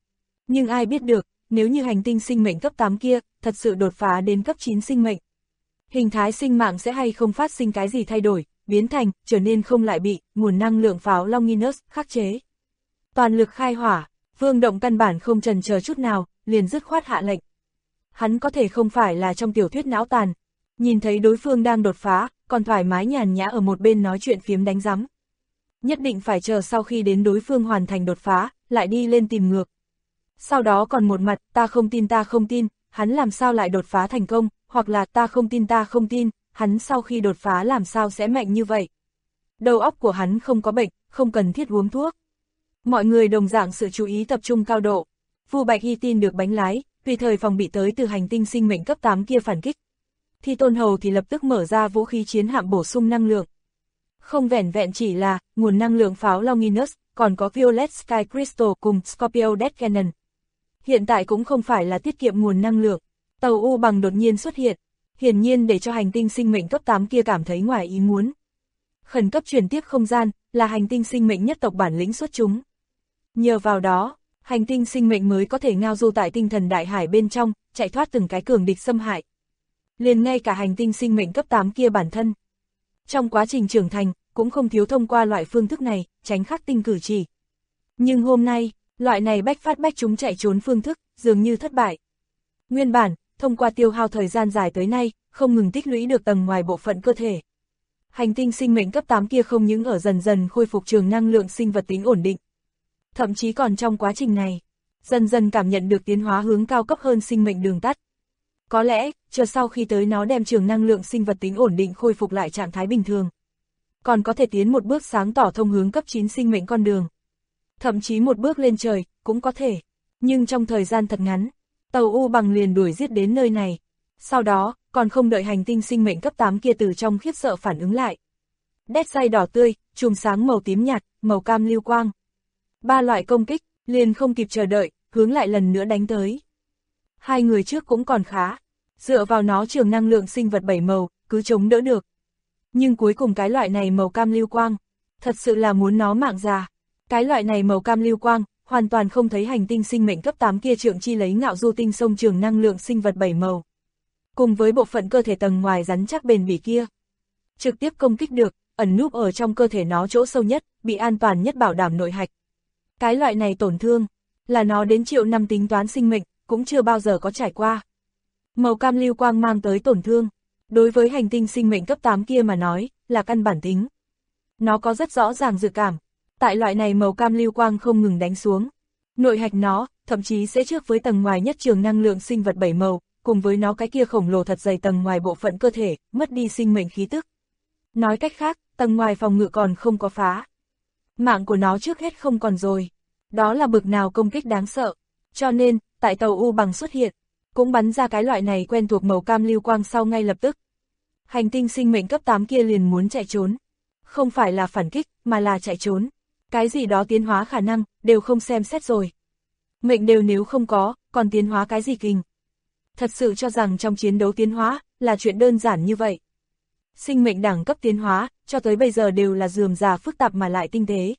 Nhưng ai biết được, nếu như hành tinh sinh mệnh cấp 8 kia, thật sự đột phá đến cấp 9 sinh mệnh. Hình thái sinh mạng sẽ hay không phát sinh cái gì thay đổi, biến thành, trở nên không lại bị, nguồn năng lượng pháo Longinus khắc chế. Toàn lực khai hỏa, Vương Động căn bản không chần chờ chút nào, liền dứt khoát hạ lệnh. Hắn có thể không phải là trong tiểu thuyết não tàn, nhìn thấy đối phương đang đột phá, còn thoải mái nhàn nhã ở một bên nói chuyện phiếm đánh rắm. Nhất định phải chờ sau khi đến đối phương hoàn thành đột phá, lại đi lên tìm ngược. Sau đó còn một mặt, ta không tin, hắn làm sao lại đột phá thành công, hoặc là ta không tin, hắn sau khi đột phá làm sao sẽ mạnh như vậy. Đầu óc của hắn không có bệnh, không cần thiết uống thuốc. Mọi người đồng dạng sự chú ý tập trung cao độ. Vu Bạch Hy tin được bánh lái, tùy thời phòng bị tới từ hành tinh sinh mệnh cấp 8 kia phản kích. Thi Tôn Hầu thì lập tức mở ra vũ khí chiến hạm bổ sung năng lượng. Không vẻn vẹn chỉ là nguồn năng lượng pháo Longinus, còn có Violet Sky Crystal cùng Scorpio Death Cannon. Hiện tại cũng không phải là tiết kiệm nguồn năng lượng, tàu U bằng đột nhiên xuất hiện, hiển nhiên để cho hành tinh sinh mệnh cấp 8 kia cảm thấy ngoài ý muốn. Khẩn cấp chuyển tiếp không gian, là hành tinh sinh mệnh nhất tộc bản lĩnh xuất chúng. Nhờ vào đó, hành tinh sinh mệnh mới có thể ngao du tại tinh thần đại hải bên trong, chạy thoát từng cái cường địch xâm hại. Liền ngay cả hành tinh sinh mệnh cấp 8 kia bản thân. Trong quá trình trưởng thành, cũng không thiếu thông qua loại phương thức này, tránh khắc tinh cử chỉ. Nhưng hôm nay, loại này bách phát bách chúng chạy trốn phương thức, dường như thất bại. Nguyên bản, thông qua tiêu hao thời gian dài tới nay, không ngừng tích lũy được tầng ngoài bộ phận cơ thể. Hành tinh sinh mệnh cấp 8 kia không những ở dần dần khôi phục trường năng lượng sinh vật tính ổn định. Thậm chí còn trong quá trình này, dần dần cảm nhận được tiến hóa hướng cao cấp hơn sinh mệnh đường tắt. Có lẽ, chờ sau khi tới nó đem trường năng lượng sinh vật tính ổn định khôi phục lại trạng thái bình thường. Còn có thể tiến một bước sáng tỏ thông hướng cấp 9 sinh mệnh con đường. Thậm chí một bước lên trời, cũng có thể. Nhưng trong thời gian thật ngắn, tàu U bằng liền đuổi giết đến nơi này. Sau đó, còn không đợi hành tinh sinh mệnh cấp 8 kia từ trong khiếp sợ phản ứng lại. Đét say đỏ tươi, chùm sáng màu tím nhạt, màu cam lưu quang. Ba loại công kích, liền không kịp chờ đợi, hướng lại lần nữa đánh tới. Hai người trước cũng còn khá, dựa vào nó trường năng lượng sinh vật 7 màu, cứ chống đỡ được. Nhưng cuối cùng cái loại này màu cam lưu quang, thật sự là muốn nó mạng già. Cái loại này màu cam lưu quang, hoàn toàn không thấy hành tinh sinh mệnh cấp 8 kia trượng chi lấy ngạo du tinh sông trường năng lượng sinh vật 7 màu. Cùng với bộ phận cơ thể tầng ngoài rắn chắc bền bỉ kia. Trực tiếp công kích được, ẩn núp ở trong cơ thể nó chỗ sâu nhất, bị an toàn nhất bảo đảm nội hạch. Cái loại này tổn thương, là nó đến triệu năm tính toán sinh mệnh, cũng chưa bao giờ có trải qua. Màu cam lưu quang mang tới tổn thương, đối với hành tinh sinh mệnh cấp 8 kia mà nói, là căn bản tính. Nó có rất rõ ràng dự cảm, tại loại này màu cam lưu quang không ngừng đánh xuống. Nội hạch nó, thậm chí sẽ trước với tầng ngoài nhất trường năng lượng sinh vật 7 màu, cùng với nó cái kia khổng lồ thật dày tầng ngoài bộ phận cơ thể, mất đi sinh mệnh khí tức. Nói cách khác, tầng ngoài phòng ngự còn không có phá. Mạng của nó trước hết không còn rồi. Đó là bực nào công kích đáng sợ. Cho nên, tại tàu U bằng xuất hiện, cũng bắn ra cái loại này quen thuộc màu cam lưu quang sau ngay lập tức. Hành tinh sinh mệnh cấp 8 kia liền muốn chạy trốn. Không phải là phản kích, mà là chạy trốn. Cái gì đó tiến hóa khả năng, đều không xem xét rồi. Mệnh đều nếu không có, còn tiến hóa cái gì kình. Thật sự cho rằng trong chiến đấu tiến hóa, là chuyện đơn giản như vậy. Sinh mệnh đẳng cấp tiến hóa, cho tới bây giờ đều là rườm rà phức tạp mà lại tinh tế.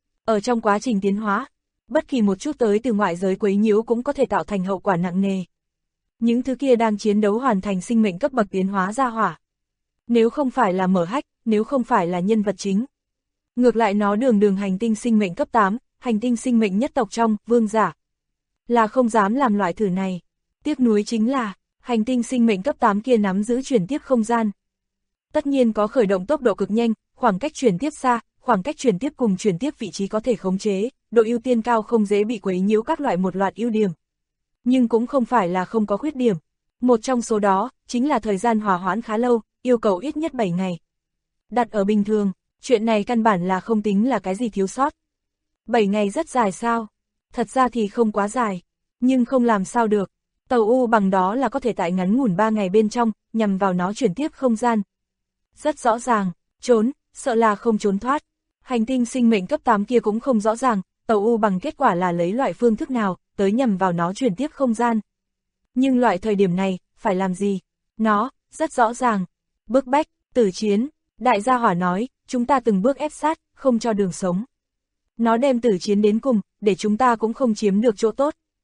Ở trong quá trình tiến hóa, bất kỳ một chút tới từ ngoại giới quấy nhiễu cũng có thể tạo thành hậu quả nặng nề. Những thứ kia đang chiến đấu hoàn thành sinh mệnh cấp bậc tiến hóa ra hỏa. Nếu không phải là mở hách, nếu không phải là nhân vật chính. Ngược lại nó đường hành tinh sinh mệnh cấp 8, hành tinh sinh mệnh nhất tộc trong, vương giả. Là không dám làm loại thử này. Tiếc nuối chính là, hành tinh sinh mệnh cấp 8 kia nắm giữ chuyển tiếp không gian. Tất nhiên có khởi động tốc độ cực nhanh, khoảng cách chuyển tiếp xa, khoảng cách chuyển tiếp cùng chuyển tiếp vị trí có thể khống chế, độ ưu tiên cao không dễ bị quấy nhiễu các loại một loạt ưu điểm. Nhưng cũng không phải là không có khuyết điểm. Một trong số đó, chính là thời gian hòa hoãn khá lâu, yêu cầu ít nhất 7 ngày. Đặt ở bình thường, chuyện này căn bản là không tính là cái gì thiếu sót. 7 ngày rất dài sao? Thật ra thì không quá dài, nhưng không làm sao được. Tàu U bằng đó là có thể tại ngắn ngủn 3 ngày bên trong, nhằm vào nó chuyển tiếp không gian. Rất rõ ràng, trốn, sợ là không trốn thoát. Hành tinh sinh mệnh cấp 8 kia cũng không rõ ràng, tàu U bằng kết quả là lấy loại phương thức nào, tới nhằm vào nó chuyển tiếp không gian. Nhưng loại thời điểm này, phải làm gì? Nó, rất rõ ràng. Bức bách, tử chiến, đại gia hỏa nói, chúng ta từng bước ép sát, không cho đường sống. Nó đem tử chiến đến cùng, để chúng ta cũng không chiếm được chỗ tốt.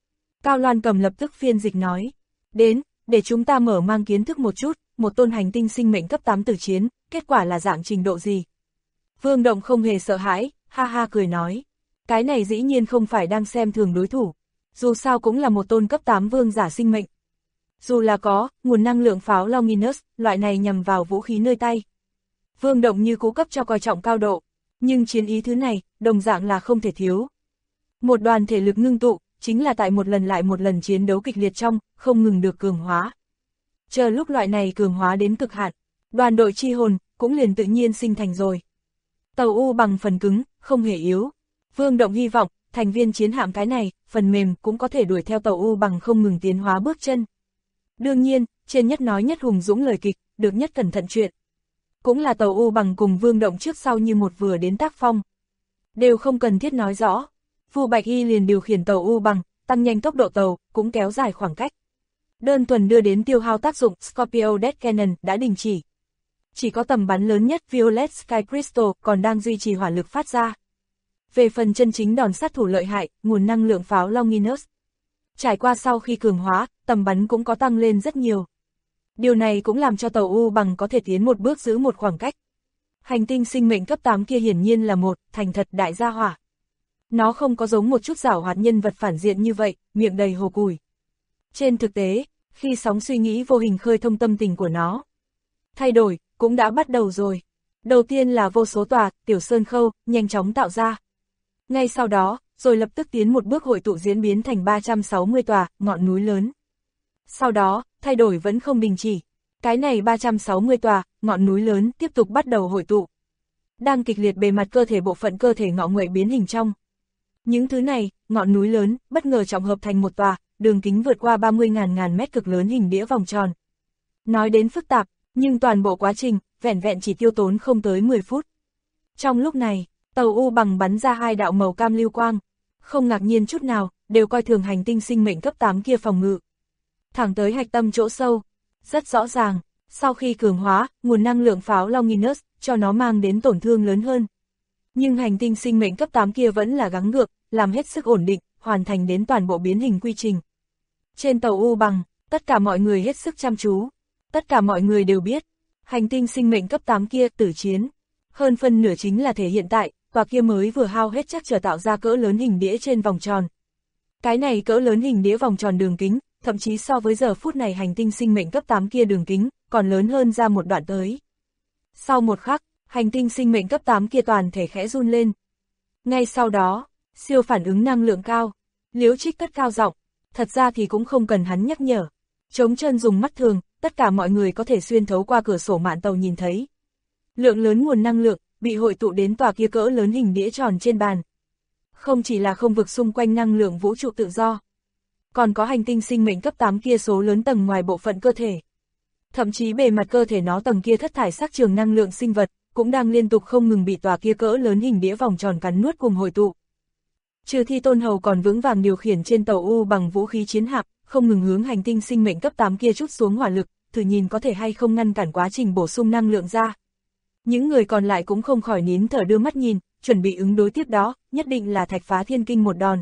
Cao Loan Cầm lập tức phiên dịch nói. Đến, để chúng ta mở mang kiến thức một chút, một tôn hành tinh sinh mệnh cấp 8 tử chiến, kết quả là dạng trình độ gì? Vương Động không hề sợ hãi, ha ha cười nói. Cái này dĩ nhiên không phải đang xem thường đối thủ. Dù sao cũng là một tôn cấp 8 vương giả sinh mệnh. Dù là có, nguồn năng lượng pháo Longinus, loại này nhằm vào vũ khí nơi tay. Vương Động như cú cấp cho coi trọng cao độ. Nhưng chiến ý thứ này, đồng dạng là không thể thiếu. Một đoàn thể lực ngưng tụ, chính là tại một lần lại một lần chiến đấu kịch liệt trong, không ngừng được cường hóa. Chờ lúc loại này cường hóa đến cực hạn, đoàn đội chi hồn, cũng liền tự nhiên sinh thành rồi. Tàu U bằng phần cứng, không hề yếu. Vương Động hy vọng, thành viên chiến hạm cái này, phần mềm cũng có thể đuổi theo tàu U bằng không ngừng tiến hóa bước chân. Đương nhiên, trên nhất nói nhất hùng dũng lời kịch, được nhất cẩn thận chuyện. Cũng là tàu U bằng cùng Vương Động trước sau như một vừa đến tác phong. Đều không cần thiết nói rõ. Vu Bạch Y liền điều khiển tàu U bằng, tăng nhanh tốc độ tàu, cũng kéo dài khoảng cách. Đơn thuần đưa đến tiêu hao tác dụng Scorpio Death Cannon đã đình chỉ. Chỉ có tầm bắn lớn nhất Violet Sky Crystal còn đang duy trì hỏa lực phát ra. Về phần chân chính đòn sát thủ lợi hại, nguồn năng lượng pháo Longinus. Trải qua sau khi cường hóa, tầm bắn cũng có tăng lên rất nhiều. Điều này cũng làm cho tàu U bằng có thể tiến một bước giữ một khoảng cách. Hành tinh sinh mệnh cấp 8 kia hiển nhiên là một thành thật đại gia hỏa. Nó không có giống một chút giảo hoạt nhân vật phản diện như vậy, miệng đầy hồ củi. Trên thực tế, khi sóng suy nghĩ vô hình khơi thông tâm tình của nó, thay đổi, cũng đã bắt đầu rồi. Đầu tiên là vô số tòa, tiểu sơn khâu, nhanh chóng tạo ra. Ngay sau đó, rồi lập tức tiến một bước hội tụ diễn biến thành 360 tòa, ngọn núi lớn. Sau đó, thay đổi vẫn không đình chỉ. Cái này 360 tòa, ngọn núi lớn tiếp tục bắt đầu hội tụ. Đang kịch liệt bề mặt cơ thể bộ phận cơ thể ngọ nguậy biến hình trong. Những thứ này, ngọn núi lớn, bất ngờ trọng hợp thành một tòa, đường kính vượt qua 30.000 mét cực lớn hình đĩa vòng tròn. Nói đến phức tạp, nhưng toàn bộ quá trình, vẻn vẹn chỉ tiêu tốn không tới 10 phút. Trong lúc này, tàu U bằng bắn ra 2 đạo màu cam lưu quang. Không ngạc nhiên chút nào, đều coi thường hành tinh sinh mệnh cấp 8 kia phòng ngự. Thẳng tới hạch tâm chỗ sâu. Rất rõ ràng, sau khi cường hóa, nguồn năng lượng pháo Longinus, cho nó mang đến tổn thương lớn hơn. Nhưng hành tinh sinh mệnh cấp 8 kia vẫn là gắng gượng, làm hết sức ổn định, hoàn thành đến toàn bộ biến hình quy trình. Trên tàu U bằng, tất cả mọi người hết sức chăm chú. Tất cả mọi người đều biết, hành tinh sinh mệnh cấp 8 kia tử chiến. Hơn phân nửa chính là thể hiện tại, tòa kia mới vừa hao hết chắc trở tạo ra cỡ lớn hình đĩa trên vòng tròn. Cái này cỡ lớn hình đĩa vòng tròn đường kính, thậm chí so với giờ phút này hành tinh sinh mệnh cấp 8 kia đường kính, còn lớn hơn ra một đoạn tới. Sau một khắc, hành tinh sinh mệnh cấp 8 kia toàn thể khẽ run lên. Ngay sau đó, siêu phản ứng năng lượng cao, Liễu Trích cất cao giọng, thật ra thì cũng không cần hắn nhắc nhở. Trống trơn dùng mắt thường, tất cả mọi người có thể xuyên thấu qua cửa sổ mạn tàu nhìn thấy. Lượng lớn nguồn năng lượng, bị hội tụ đến tòa kia cỡ lớn hình đĩa tròn trên bàn. Không chỉ là không vực xung quanh năng lượng vũ trụ tự do, còn có hành tinh sinh mệnh cấp 8 kia số lớn tầng ngoài bộ phận cơ thể. Thậm chí bề mặt cơ thể nó tầng kia thất thải sắc trường năng lượng sinh vật, cũng đang liên tục không ngừng bị tòa kia cỡ lớn hình đĩa vòng tròn cắn nuốt cùng hội tụ. Trừ Thi Tôn Hầu còn vững vàng điều khiển trên tàu U bằng vũ khí chiến hạm, không ngừng hướng hành tinh sinh mệnh cấp 8 kia trút xuống hỏa lực, thử nhìn có thể hay không ngăn cản quá trình bổ sung năng lượng ra. Những người còn lại cũng không khỏi nín thở đưa mắt nhìn, chuẩn bị ứng đối tiếp đó, nhất định là thạch phá thiên kinh một đòn.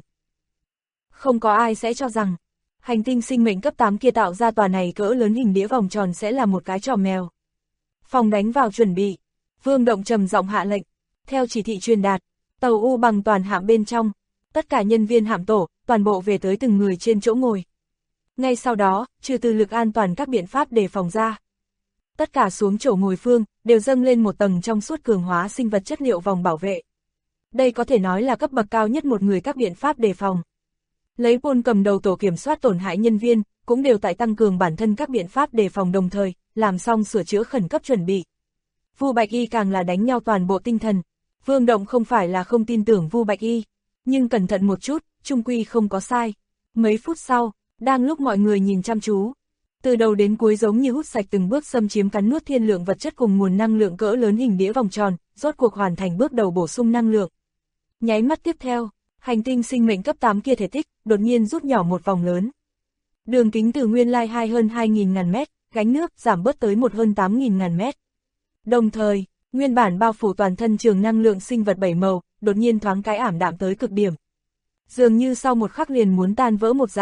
Không có ai sẽ cho rằng, hành tinh sinh mệnh cấp 8 kia tạo ra tòa này cỡ lớn hình đĩa vòng tròn sẽ là một cái trò mèo. Phòng đánh vào chuẩn bị, Vương Động trầm giọng hạ lệnh, theo chỉ thị truyền đạt, tàu U bằng toàn hạm bên trong, tất cả nhân viên hạm tổ, toàn bộ về tới từng người trên chỗ ngồi. Ngay sau đó, trừ từ lực an toàn các biện pháp để phòng ra. Tất cả xuống chỗ ngồi phương, đều dâng lên một tầng trong suốt cường hóa sinh vật chất liệu vòng bảo vệ. Đây có thể nói là cấp bậc cao nhất một người các biện pháp đề phòng. Lấy Paul cầm đầu tổ kiểm soát tổn hại nhân viên, cũng đều tại tăng cường bản thân các biện pháp đề phòng đồng thời, làm xong sửa chữa khẩn cấp chuẩn bị. Vu Bạch Y càng là đánh nhau toàn bộ tinh thần. Vương Động không phải là không tin tưởng Vu Bạch Y, nhưng cẩn thận một chút, chung quy không có sai. Mấy phút sau, đang lúc mọi người nhìn chăm chú, từ đầu đến cuối giống như hút sạch từng bước xâm chiếm cắn nuốt thiên lượng vật chất cùng nguồn năng lượng cỡ lớn hình đĩa vòng tròn, rốt cuộc hoàn thành bước đầu bổ sung năng lượng. Nháy mắt tiếp theo, hành tinh sinh mệnh cấp 8 kia thể tích, đột nhiên rút nhỏ một vòng lớn. Đường kính từ nguyên lai hơn 2.000 mét, gánh nước giảm bớt tới hơn 8.000 mét. Đồng thời, nguyên bản bao phủ toàn thân trường năng lượng sinh vật 7 màu, đột nhiên thoáng cái ảm đạm tới cực điểm. Dường như sau một khắc liền muốn tan vỡ một dạng.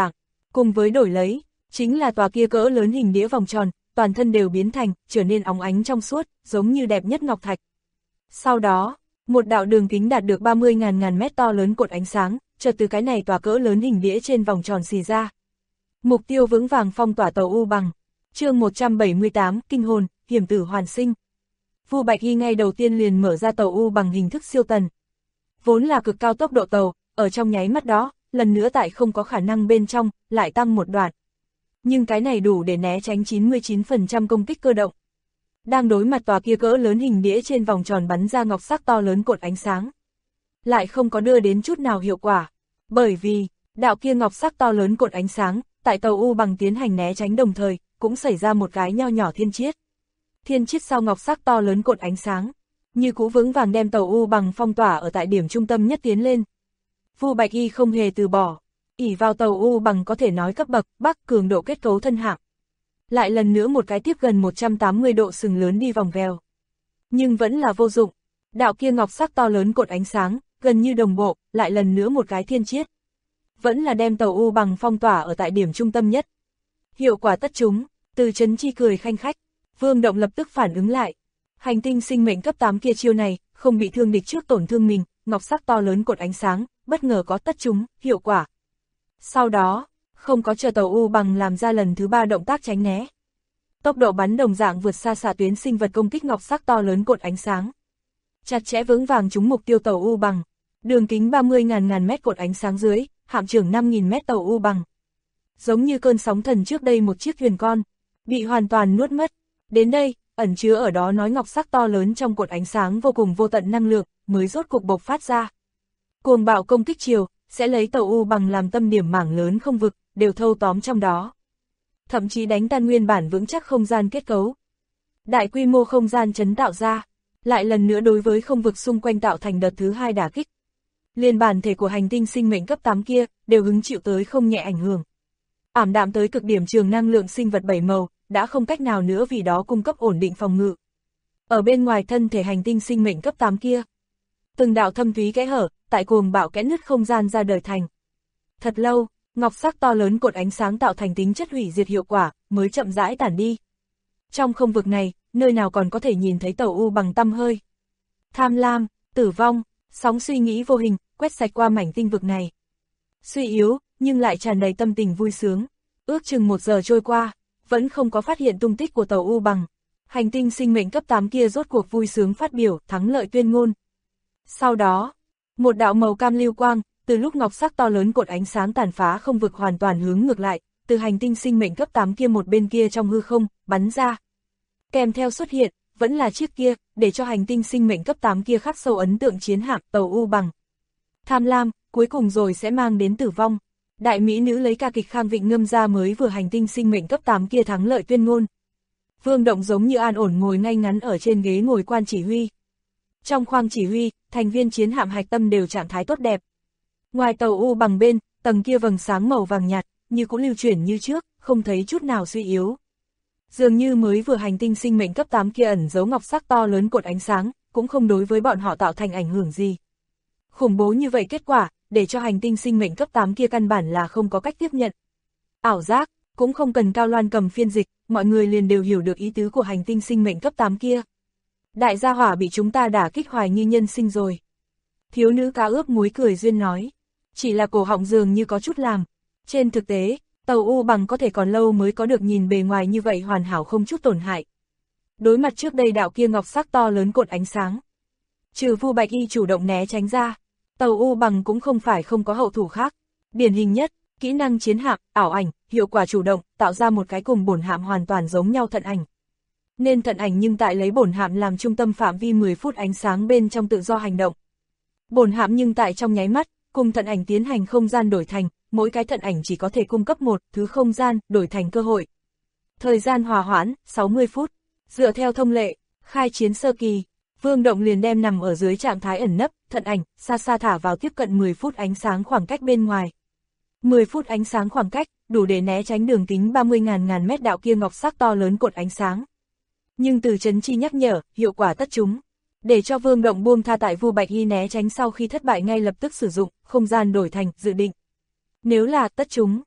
Cùng với đổi lấy, chính là tòa kia cỡ lớn hình đĩa vòng tròn, toàn thân đều biến thành, trở nên óng ánh trong suốt, giống như đẹp nhất ngọc thạch. Sau đó, một đạo đường kính đạt được 30.000 mét to lớn cột ánh sáng, chợt từ cái này tòa cỡ lớn hình đĩa trên vòng tròn xì ra. Mục tiêu vững vàng phong tỏa tàu U Bằng. Chương 178, Kinh hồn, hiểm tử hoàn sinh. Vu Bạch Hy ngay đầu tiên liền mở ra tàu U Bằng hình thức siêu tần. Vốn là cực cao tốc độ tàu, ở trong nháy mắt đó, lần nữa tại không có khả năng bên trong, lại tăng một đoạn. Nhưng cái này đủ để né tránh 99% công kích cơ động. Đang đối mặt tòa kia cỡ lớn hình đĩa trên vòng tròn bắn ra ngọc sắc to lớn cột ánh sáng. Lại không có đưa đến chút nào hiệu quả. Bởi vì, đạo kia ngọc sắc to lớn cột ánh sáng, tại tàu U Bằng tiến hành né tránh đồng thời, cũng xảy ra một cái nho nhỏ thiên chiết. Thiên chiết sau ngọc sắc to lớn cột ánh sáng, như cũ vững vàng đem tàu U Bằng phong tỏa ở tại điểm trung tâm nhất tiến lên. Vu Bạch Y không hề từ bỏ, ỷ vào tàu U Bằng có thể nói cấp bậc Bắc cường độ kết cấu thân hạng. Lại lần nữa một cái tiếp gần 180 độ sừng lớn đi vòng vèo. Nhưng vẫn là vô dụng, đạo kia ngọc sắc to lớn cột ánh sáng, gần như đồng bộ, lại lần nữa một cái thiên chiết. Vẫn là đem tàu U Bằng phong tỏa ở tại điểm trung tâm nhất. Hiệu quả tất chúng, Từ Chấn Chi cười khanh khách, Vương Động lập tức phản ứng lại. Hành tinh sinh mệnh cấp 8 kia chiêu này, không bị thương địch trước tổn thương mình, ngọc sắc to lớn cột ánh sáng, bất ngờ có tất chúng, hiệu quả. Sau đó, không có chờ tàu U Bằng làm ra lần thứ 3 động tác tránh né. Tốc độ bắn đồng dạng vượt xa xạ tuyến sinh vật công kích ngọc sắc to lớn cột ánh sáng. Chặt chẽ vững vàng trúng mục tiêu tàu U Bằng. Đường kính 30.000 mét cột ánh sáng dưới, hạm trưởng 5.000 mét tàu U Bằng. Giống như cơn sóng thần trước đây một chiếc thuyền con, bị hoàn toàn nuốt mất. Đến đây, ẩn chứa ở đó nói ngọc sắc to lớn trong cột ánh sáng vô cùng vô tận năng lượng, mới rốt cục bộc phát ra. Cuồng bạo công kích chiều, sẽ lấy tàu U Bằng làm tâm điểm mảng lớn không vực, đều thâu tóm trong đó. Thậm chí đánh tan nguyên bản vững chắc không gian kết cấu. Đại quy mô không gian chấn tạo ra, lại lần nữa đối với không vực xung quanh tạo thành đợt thứ 2 đả kích. Liên bản thể của hành tinh sinh mệnh cấp 8 kia, đều hứng chịu tới không nhẹ ảnh hưởng. Ảm đạm tới cực điểm trường năng lượng sinh vật 7 màu, đã không cách nào nữa vì đó cung cấp ổn định phòng ngự. Ở bên ngoài thân thể hành tinh sinh mệnh cấp 8 kia, từng đạo thâm thúy kẽ hở, tại cuồng bạo kẽ nứt không gian ra đời thành. Thật lâu, ngọc sắc to lớn cột ánh sáng tạo thành tính chất hủy diệt hiệu quả, mới chậm rãi tản đi. Trong không vực này, nơi nào còn có thể nhìn thấy tàu U Bằng tăm hơi. Tham lam, tử vong, sóng suy nghĩ vô hình, quét sạch qua mảnh tinh vực này. Suy yếu, nhưng lại tràn đầy tâm tình vui sướng. Ước chừng 1 giờ trôi qua, vẫn không có phát hiện tung tích của tàu U Bằng. Hành tinh sinh mệnh cấp 8 kia rốt cuộc vui sướng phát biểu, thắng lợi tuyên ngôn. Sau đó, một đạo màu cam lưu quang, từ lúc ngọc sắc to lớn cột ánh sáng tàn phá không vực hoàn toàn hướng ngược lại, từ hành tinh sinh mệnh cấp 8 kia một bên kia trong hư không, bắn ra. Kèm theo xuất hiện, vẫn là chiếc kia, để cho hành tinh sinh mệnh cấp 8 kia khắc sâu ấn tượng chiến hạm tàu U Bằng. Tham lam, cuối cùng rồi sẽ mang đến tử vong. Đại mỹ nữ lấy ca kịch Khang Vịnh ngâm ra mới vừa hành tinh sinh mệnh cấp 8 kia thắng lợi tuyên ngôn. Vương Động giống như an ổn ngồi ngay ngắn ở trên ghế ngồi quan chỉ huy. Trong khoang chỉ huy, thành viên chiến hạm hạch tâm đều trạng thái tốt đẹp. Ngoài tàu U Bằng bên, tầng kia vầng sáng màu vàng nhạt, như cũng lưu chuyển như trước, không thấy chút nào suy yếu. Dường như mới vừa hành tinh sinh mệnh cấp 8 kia ẩn giấu ngọc sắc to lớn cột ánh sáng, cũng không đối với bọn họ tạo thành ảnh hưởng gì. Khủng bố như vậy kết quả, để cho hành tinh sinh mệnh cấp 8 kia căn bản là không có cách tiếp nhận. Ảo giác, cũng không cần Cao Loan cầm phiên dịch, mọi người liền đều hiểu được ý tứ của hành tinh sinh mệnh cấp 8 kia. Đại gia hỏa bị chúng ta đả kích hoài nghi nhân sinh rồi. Thiếu nữ cá ướp muối cười duyên nói. Chỉ là cổ họng dường như có chút làm. Trên thực tế, tàu U Bằng có thể còn lâu mới có được nhìn bề ngoài như vậy hoàn hảo không chút tổn hại. Đối mặt trước đây đạo kia ngọc sắc to lớn cột ánh sáng. Trừ Vu Bạch Y chủ động né tránh ra, tàu U Bằng cũng không phải không có hậu thủ khác. Điển hình nhất, kỹ năng chiến hạm, ảo ảnh, hiệu quả chủ động, tạo ra một cái cùng bổn hạm hoàn toàn giống nhau thận ảnh. Nên thận ảnh nhưng tại lấy bổn hạm làm trung tâm phạm vi 10 phút ánh sáng bên trong tự do hành động. Bổn hạm nhưng tại trong nháy mắt, cùng thận ảnh tiến hành không gian đổi thành, mỗi cái thận ảnh chỉ có thể cung cấp một thứ không gian đổi thành cơ hội. Thời gian hòa hoãn, 60 phút. Dựa theo thông lệ, khai chiến sơ kỳ, Vương Động liền đem nằm ở dưới trạng thái ẩn nấp, thận ảnh, xa xa thả vào tiếp cận 10 phút ánh sáng khoảng cách bên ngoài. 10 phút ánh sáng khoảng cách, đủ để né tránh đường kính 30.000 mét đạo kia ngọc sắc to lớn cột ánh sáng. Nhưng Từ Chấn Chi nhắc nhở, hiệu quả tất chúng. Để cho Vương Động buông tha tại Vu Bạch Y né tránh sau khi thất bại ngay lập tức sử dụng, không gian đổi thành, dự định. Nếu là tất chúng,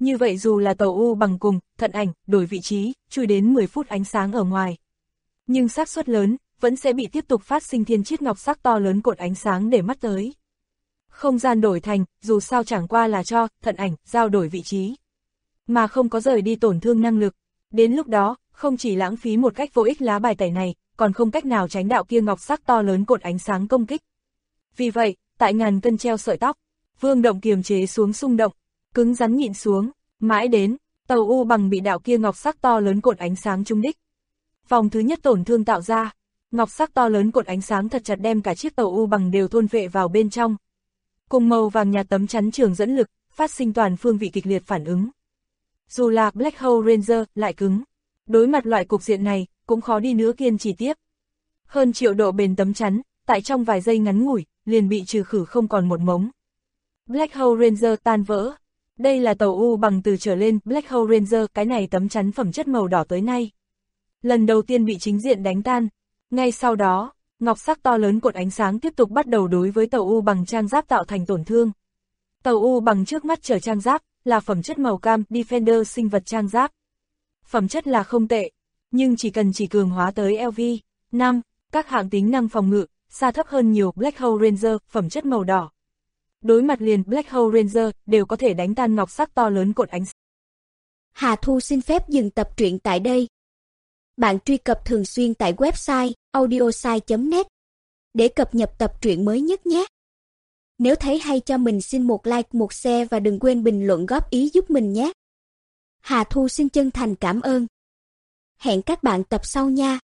Như vậy dù là tàu U bằng cùng, thận ảnh, đổi vị trí, chui đến 10 phút ánh sáng ở ngoài. Nhưng xác suất lớn, vẫn sẽ bị tiếp tục phát sinh thiên chiết ngọc sắc to lớn cột ánh sáng để mắt tới. Không gian đổi thành, dù sao chẳng qua là cho, thận ảnh, giao đổi vị trí. Mà không có rời đi tổn thương năng lực. Đến lúc đó, không chỉ lãng phí một cách vô ích lá bài tẩy này, còn không cách nào tránh đạo kia ngọc sắc to lớn cột ánh sáng công kích. Vì vậy, tại ngàn cân treo sợi tóc, Vương Động kiềm chế xuống xung động, cứng rắn nhịn xuống, mãi đến, tàu U bằng bị đạo kia ngọc sắc to lớn cột ánh sáng trúng đích. Vòng thứ nhất tổn thương tạo ra, ngọc sắc to lớn cột ánh sáng thật chặt đem cả chiếc tàu U bằng đều thôn vệ vào bên trong. Cùng màu vàng nhạt tấm chắn trường dẫn lực, phát sinh toàn phương vị kịch liệt phản ứng. Dù là Black Hole Ranger lại cứng, đối mặt loại cục diện này, cũng khó đi nữa kiên trì tiếp. Hơn triệu độ bền tấm chắn, tại trong vài giây ngắn ngủi, liền bị trừ khử không còn một mống. Black Hole Ranger tan vỡ. Đây là tàu U bằng từ trở lên Black Hole Ranger, cái này tấm chắn phẩm chất màu đỏ tới nay. Lần đầu tiên bị chính diện đánh tan. Ngay sau đó, ngọc sắc to lớn cột ánh sáng tiếp tục bắt đầu đối với tàu U bằng trang giáp tạo thành tổn thương. Tàu U bằng trước mắt chở trang giáp, là phẩm chất màu cam Defender sinh vật trang giáp. Phẩm chất là không tệ, nhưng chỉ cường hóa tới LV5, các hạng tính năng phòng ngự, xa thấp hơn nhiều Black Hole Ranger, phẩm chất màu đỏ. Đối mặt liền Black Hole Ranger, đều có thể đánh tan ngọc sắc to lớn cột ánh sáng.
Hà Thu xin phép dừng tập truyện tại đây. Bạn truy cập thường xuyên tại website audiosai.net để cập nhật tập truyện mới nhất nhé. Nếu thấy hay cho mình xin một like, một share và đừng quên bình luận góp ý giúp mình nhé. Hà Thu xin chân thành cảm ơn. Hẹn các bạn tập sau nha.